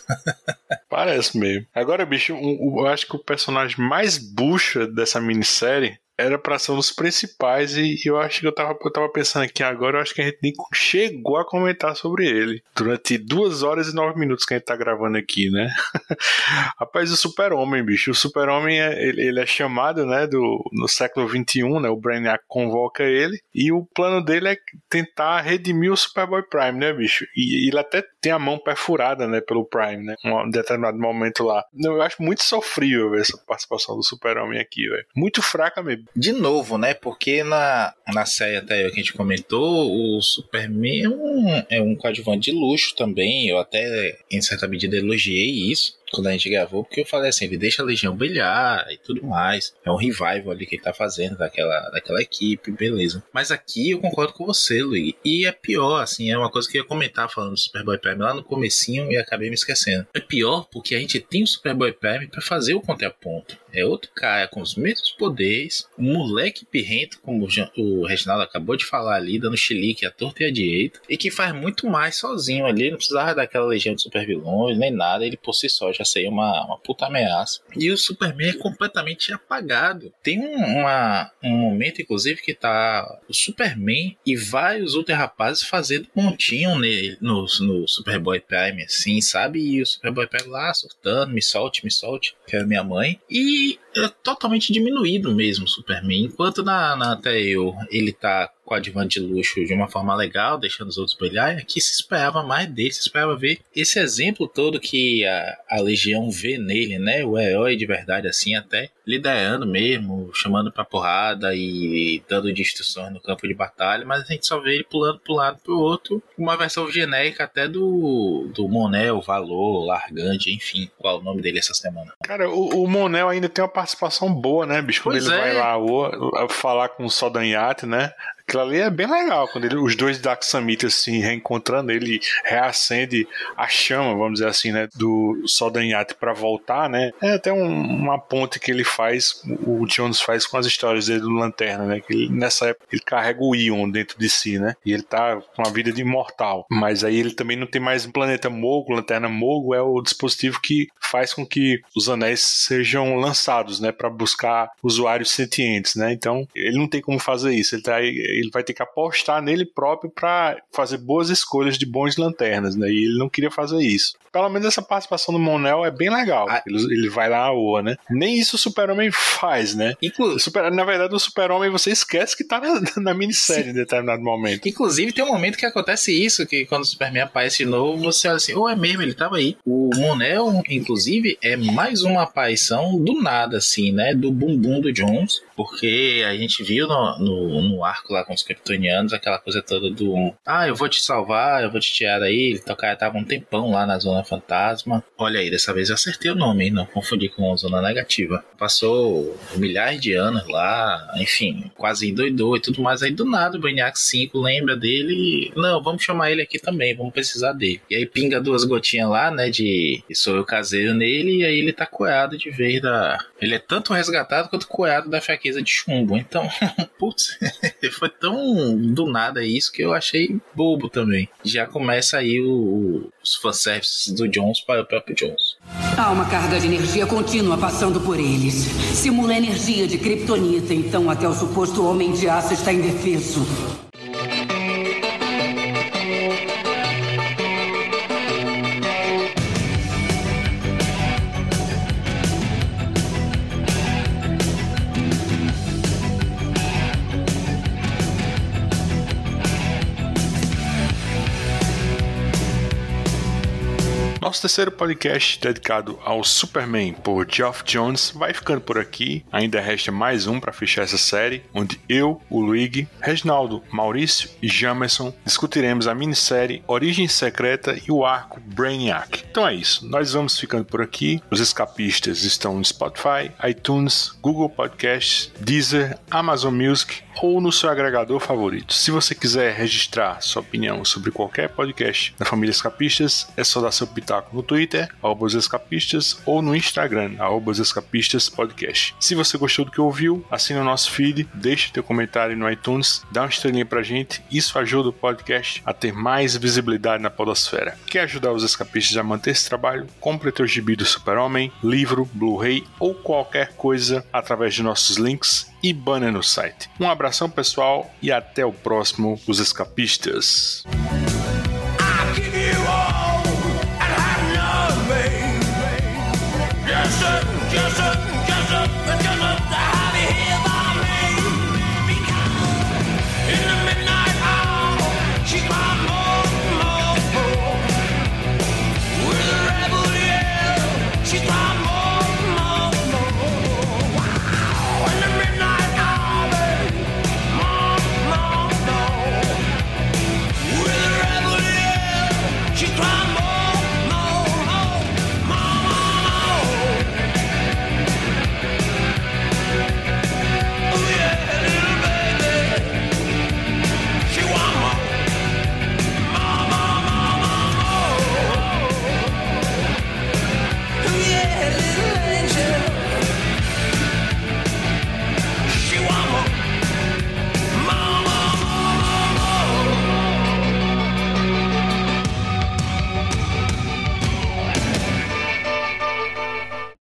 Parece mesmo. Agora, bicho, um, eu acho que o personagem mais bucha dessa minissérie era pra ser um dos principais e eu acho que eu tava, eu tava pensando aqui agora, eu acho que a gente nem chegou a comentar sobre ele durante duas horas e nove minutos que a gente tá gravando aqui, né? Rapaz, o Super-Homem, bicho, o Super-Homem é, ele, ele é chamado, né, do, no século vinte e um, né, o Brainiac convoca ele e o plano dele é tentar redimir o Superboy Prime, né, bicho? E ele até tem a mão perfurada, né, pelo Prime, né, em um determinado momento lá. Eu acho muito sofrível véio, essa participação do Super-Homem aqui, velho. Muito fraca mesmo. De novo, né? Porque na, na série até que a gente comentou, o Superman é um, é um coadjuvante de luxo também. Eu até, em certa medida, elogiei isso. quando a gente gravou, porque eu falei assim, ele deixa a Legião brilhar e tudo mais. É um revival ali que ele tá fazendo daquela, daquela equipe, beleza. Mas aqui eu concordo com você, Luigi. E é pior, assim, é uma coisa que eu ia comentar falando do Superboy Prime lá no comecinho e acabei me esquecendo. É pior porque a gente tem o Superboy Prime pra fazer o contraponto. É outro cara com os mesmos poderes, um moleque pirrento, como o Reginaldo acabou de falar ali, dando chilique à torta e à direita, e que faz muito mais sozinho ali, não precisava daquela legião de super vilões, nem nada, ele por si só já seria uma, uma puta ameaça. E o Superman é completamente apagado. Tem um, uma, um momento, inclusive, que tá o Superman e vários Ultra Rapazes fazendo montinho nele, no, no Superboy Prime, assim, sabe? E o Superboy Prime lá, surtando, me solte, me solte, que era minha mãe. E é totalmente diminuído mesmo o Superman. Enquanto na, na Telltale ele tá coadjuvante de luxo de uma forma legal, deixando os outros brilhar, aqui se esperava mais dele, se esperava ver esse exemplo todo que a, a Legião vê nele, né? O herói de verdade, assim, até liderando mesmo, chamando pra porrada e dando instruções no campo de batalha, mas a gente só vê ele pulando pro lado pro outro, uma versão genérica até do, do Mon-El, Valor, Largante, enfim, qual é o nome dele essa semana. Cara, o, o Mon-El ainda tem uma participação boa, né, bicho? Quando pois ele é. vai lá o, falar com o Soldanyat, né? Aquilo ali é bem legal, quando ele, os dois Daxamitas se reencontrando, ele reacende a chama, vamos dizer assim, né, do Soldanyat pra voltar, né? É até um, uma ponte que ele faz, o Jones faz com as histórias dele do Lanterna, né? Que ele, nessa época ele carrega o Ion dentro de si, né? E ele tá com a vida de imortal. Mas aí ele também não tem mais um planeta Mogo, Lanterna Mogo é o dispositivo que faz com que os anéis sejam lançados, né? Pra buscar usuários sentientes, né? Então ele não tem como fazer isso, ele tá aí. Ele vai ter que apostar nele próprio para fazer boas escolhas de bons lanternas, né? E ele não queria fazer isso. Pelo menos essa participação do Mon-El é bem legal. Ah, ele, ele vai lá à oa, né? Nem isso o Super-Homem faz, né? Inclu- Super, na verdade, o Super-Homem você esquece que tá na, na minissérie em determinado momento. Inclusive, tem um momento que acontece isso, que quando o Superman aparece de novo, você olha assim, oh, é mesmo, ele tava aí. O Mon-El, inclusive, é mais uma aparição do nada, assim, né? Do bumbum do Jones, porque a gente viu no, no, no arco lá com os kryptonianos, aquela coisa toda do ah, eu vou te salvar, eu vou te tirar daí. O cara tava um tempão lá na Zona Fantasma. Olha aí, dessa vez eu acertei o nome, hein? Não confundi com a Zona Negativa. Passou milhares de anos lá, enfim, quase endoidou e tudo mais. Aí do nada o Brainiac cinco lembra dele. Não, vamos chamar ele aqui também, vamos precisar dele. E aí pinga duas gotinhas lá, né, de sou eu caseiro nele, e aí ele tá coeado de vez da... Ele é tanto resgatado quanto coeado da fraqueza de chumbo. Então, putz, foi tão do nada isso que eu achei bobo também. Já começa aí o, o, os fanservices do Jones para o próprio Jones. Há uma carga de energia contínua passando por eles. Simula energia de kryptonita, então até o suposto Homem de Aço está indefeso. Nosso terceiro podcast dedicado ao Superman por Geoff Johns vai ficando por aqui. Ainda resta mais um para fechar essa série, onde eu, o Luigi, Reginaldo, Maurício e Jamerson discutiremos a minissérie Origem Secreta e o arco Brainiac. Então é isso, nós vamos ficando por aqui. Os escapistas estão no Spotify, iTunes, Google Podcasts, Deezer, Amazon Music ou no seu agregador favorito. Se você quiser registrar sua opinião sobre qualquer podcast da família Escapistas, é só dar seu pitaco no Twitter, arroba os escapistas, ou no Instagram, arroba os escapistas podcast. Se você gostou do que ouviu, assina o nosso feed, deixa teu comentário no iTunes, dá uma estrelinha pra gente, isso ajuda o podcast a ter mais visibilidade na podosfera. Quer ajudar os escapistas a manter esse trabalho? Compre teu gibi do Super-Homem, livro, Blu-ray ou qualquer coisa através de nossos links e banner no site. Um abração pessoal e até o próximo Os Escapistas.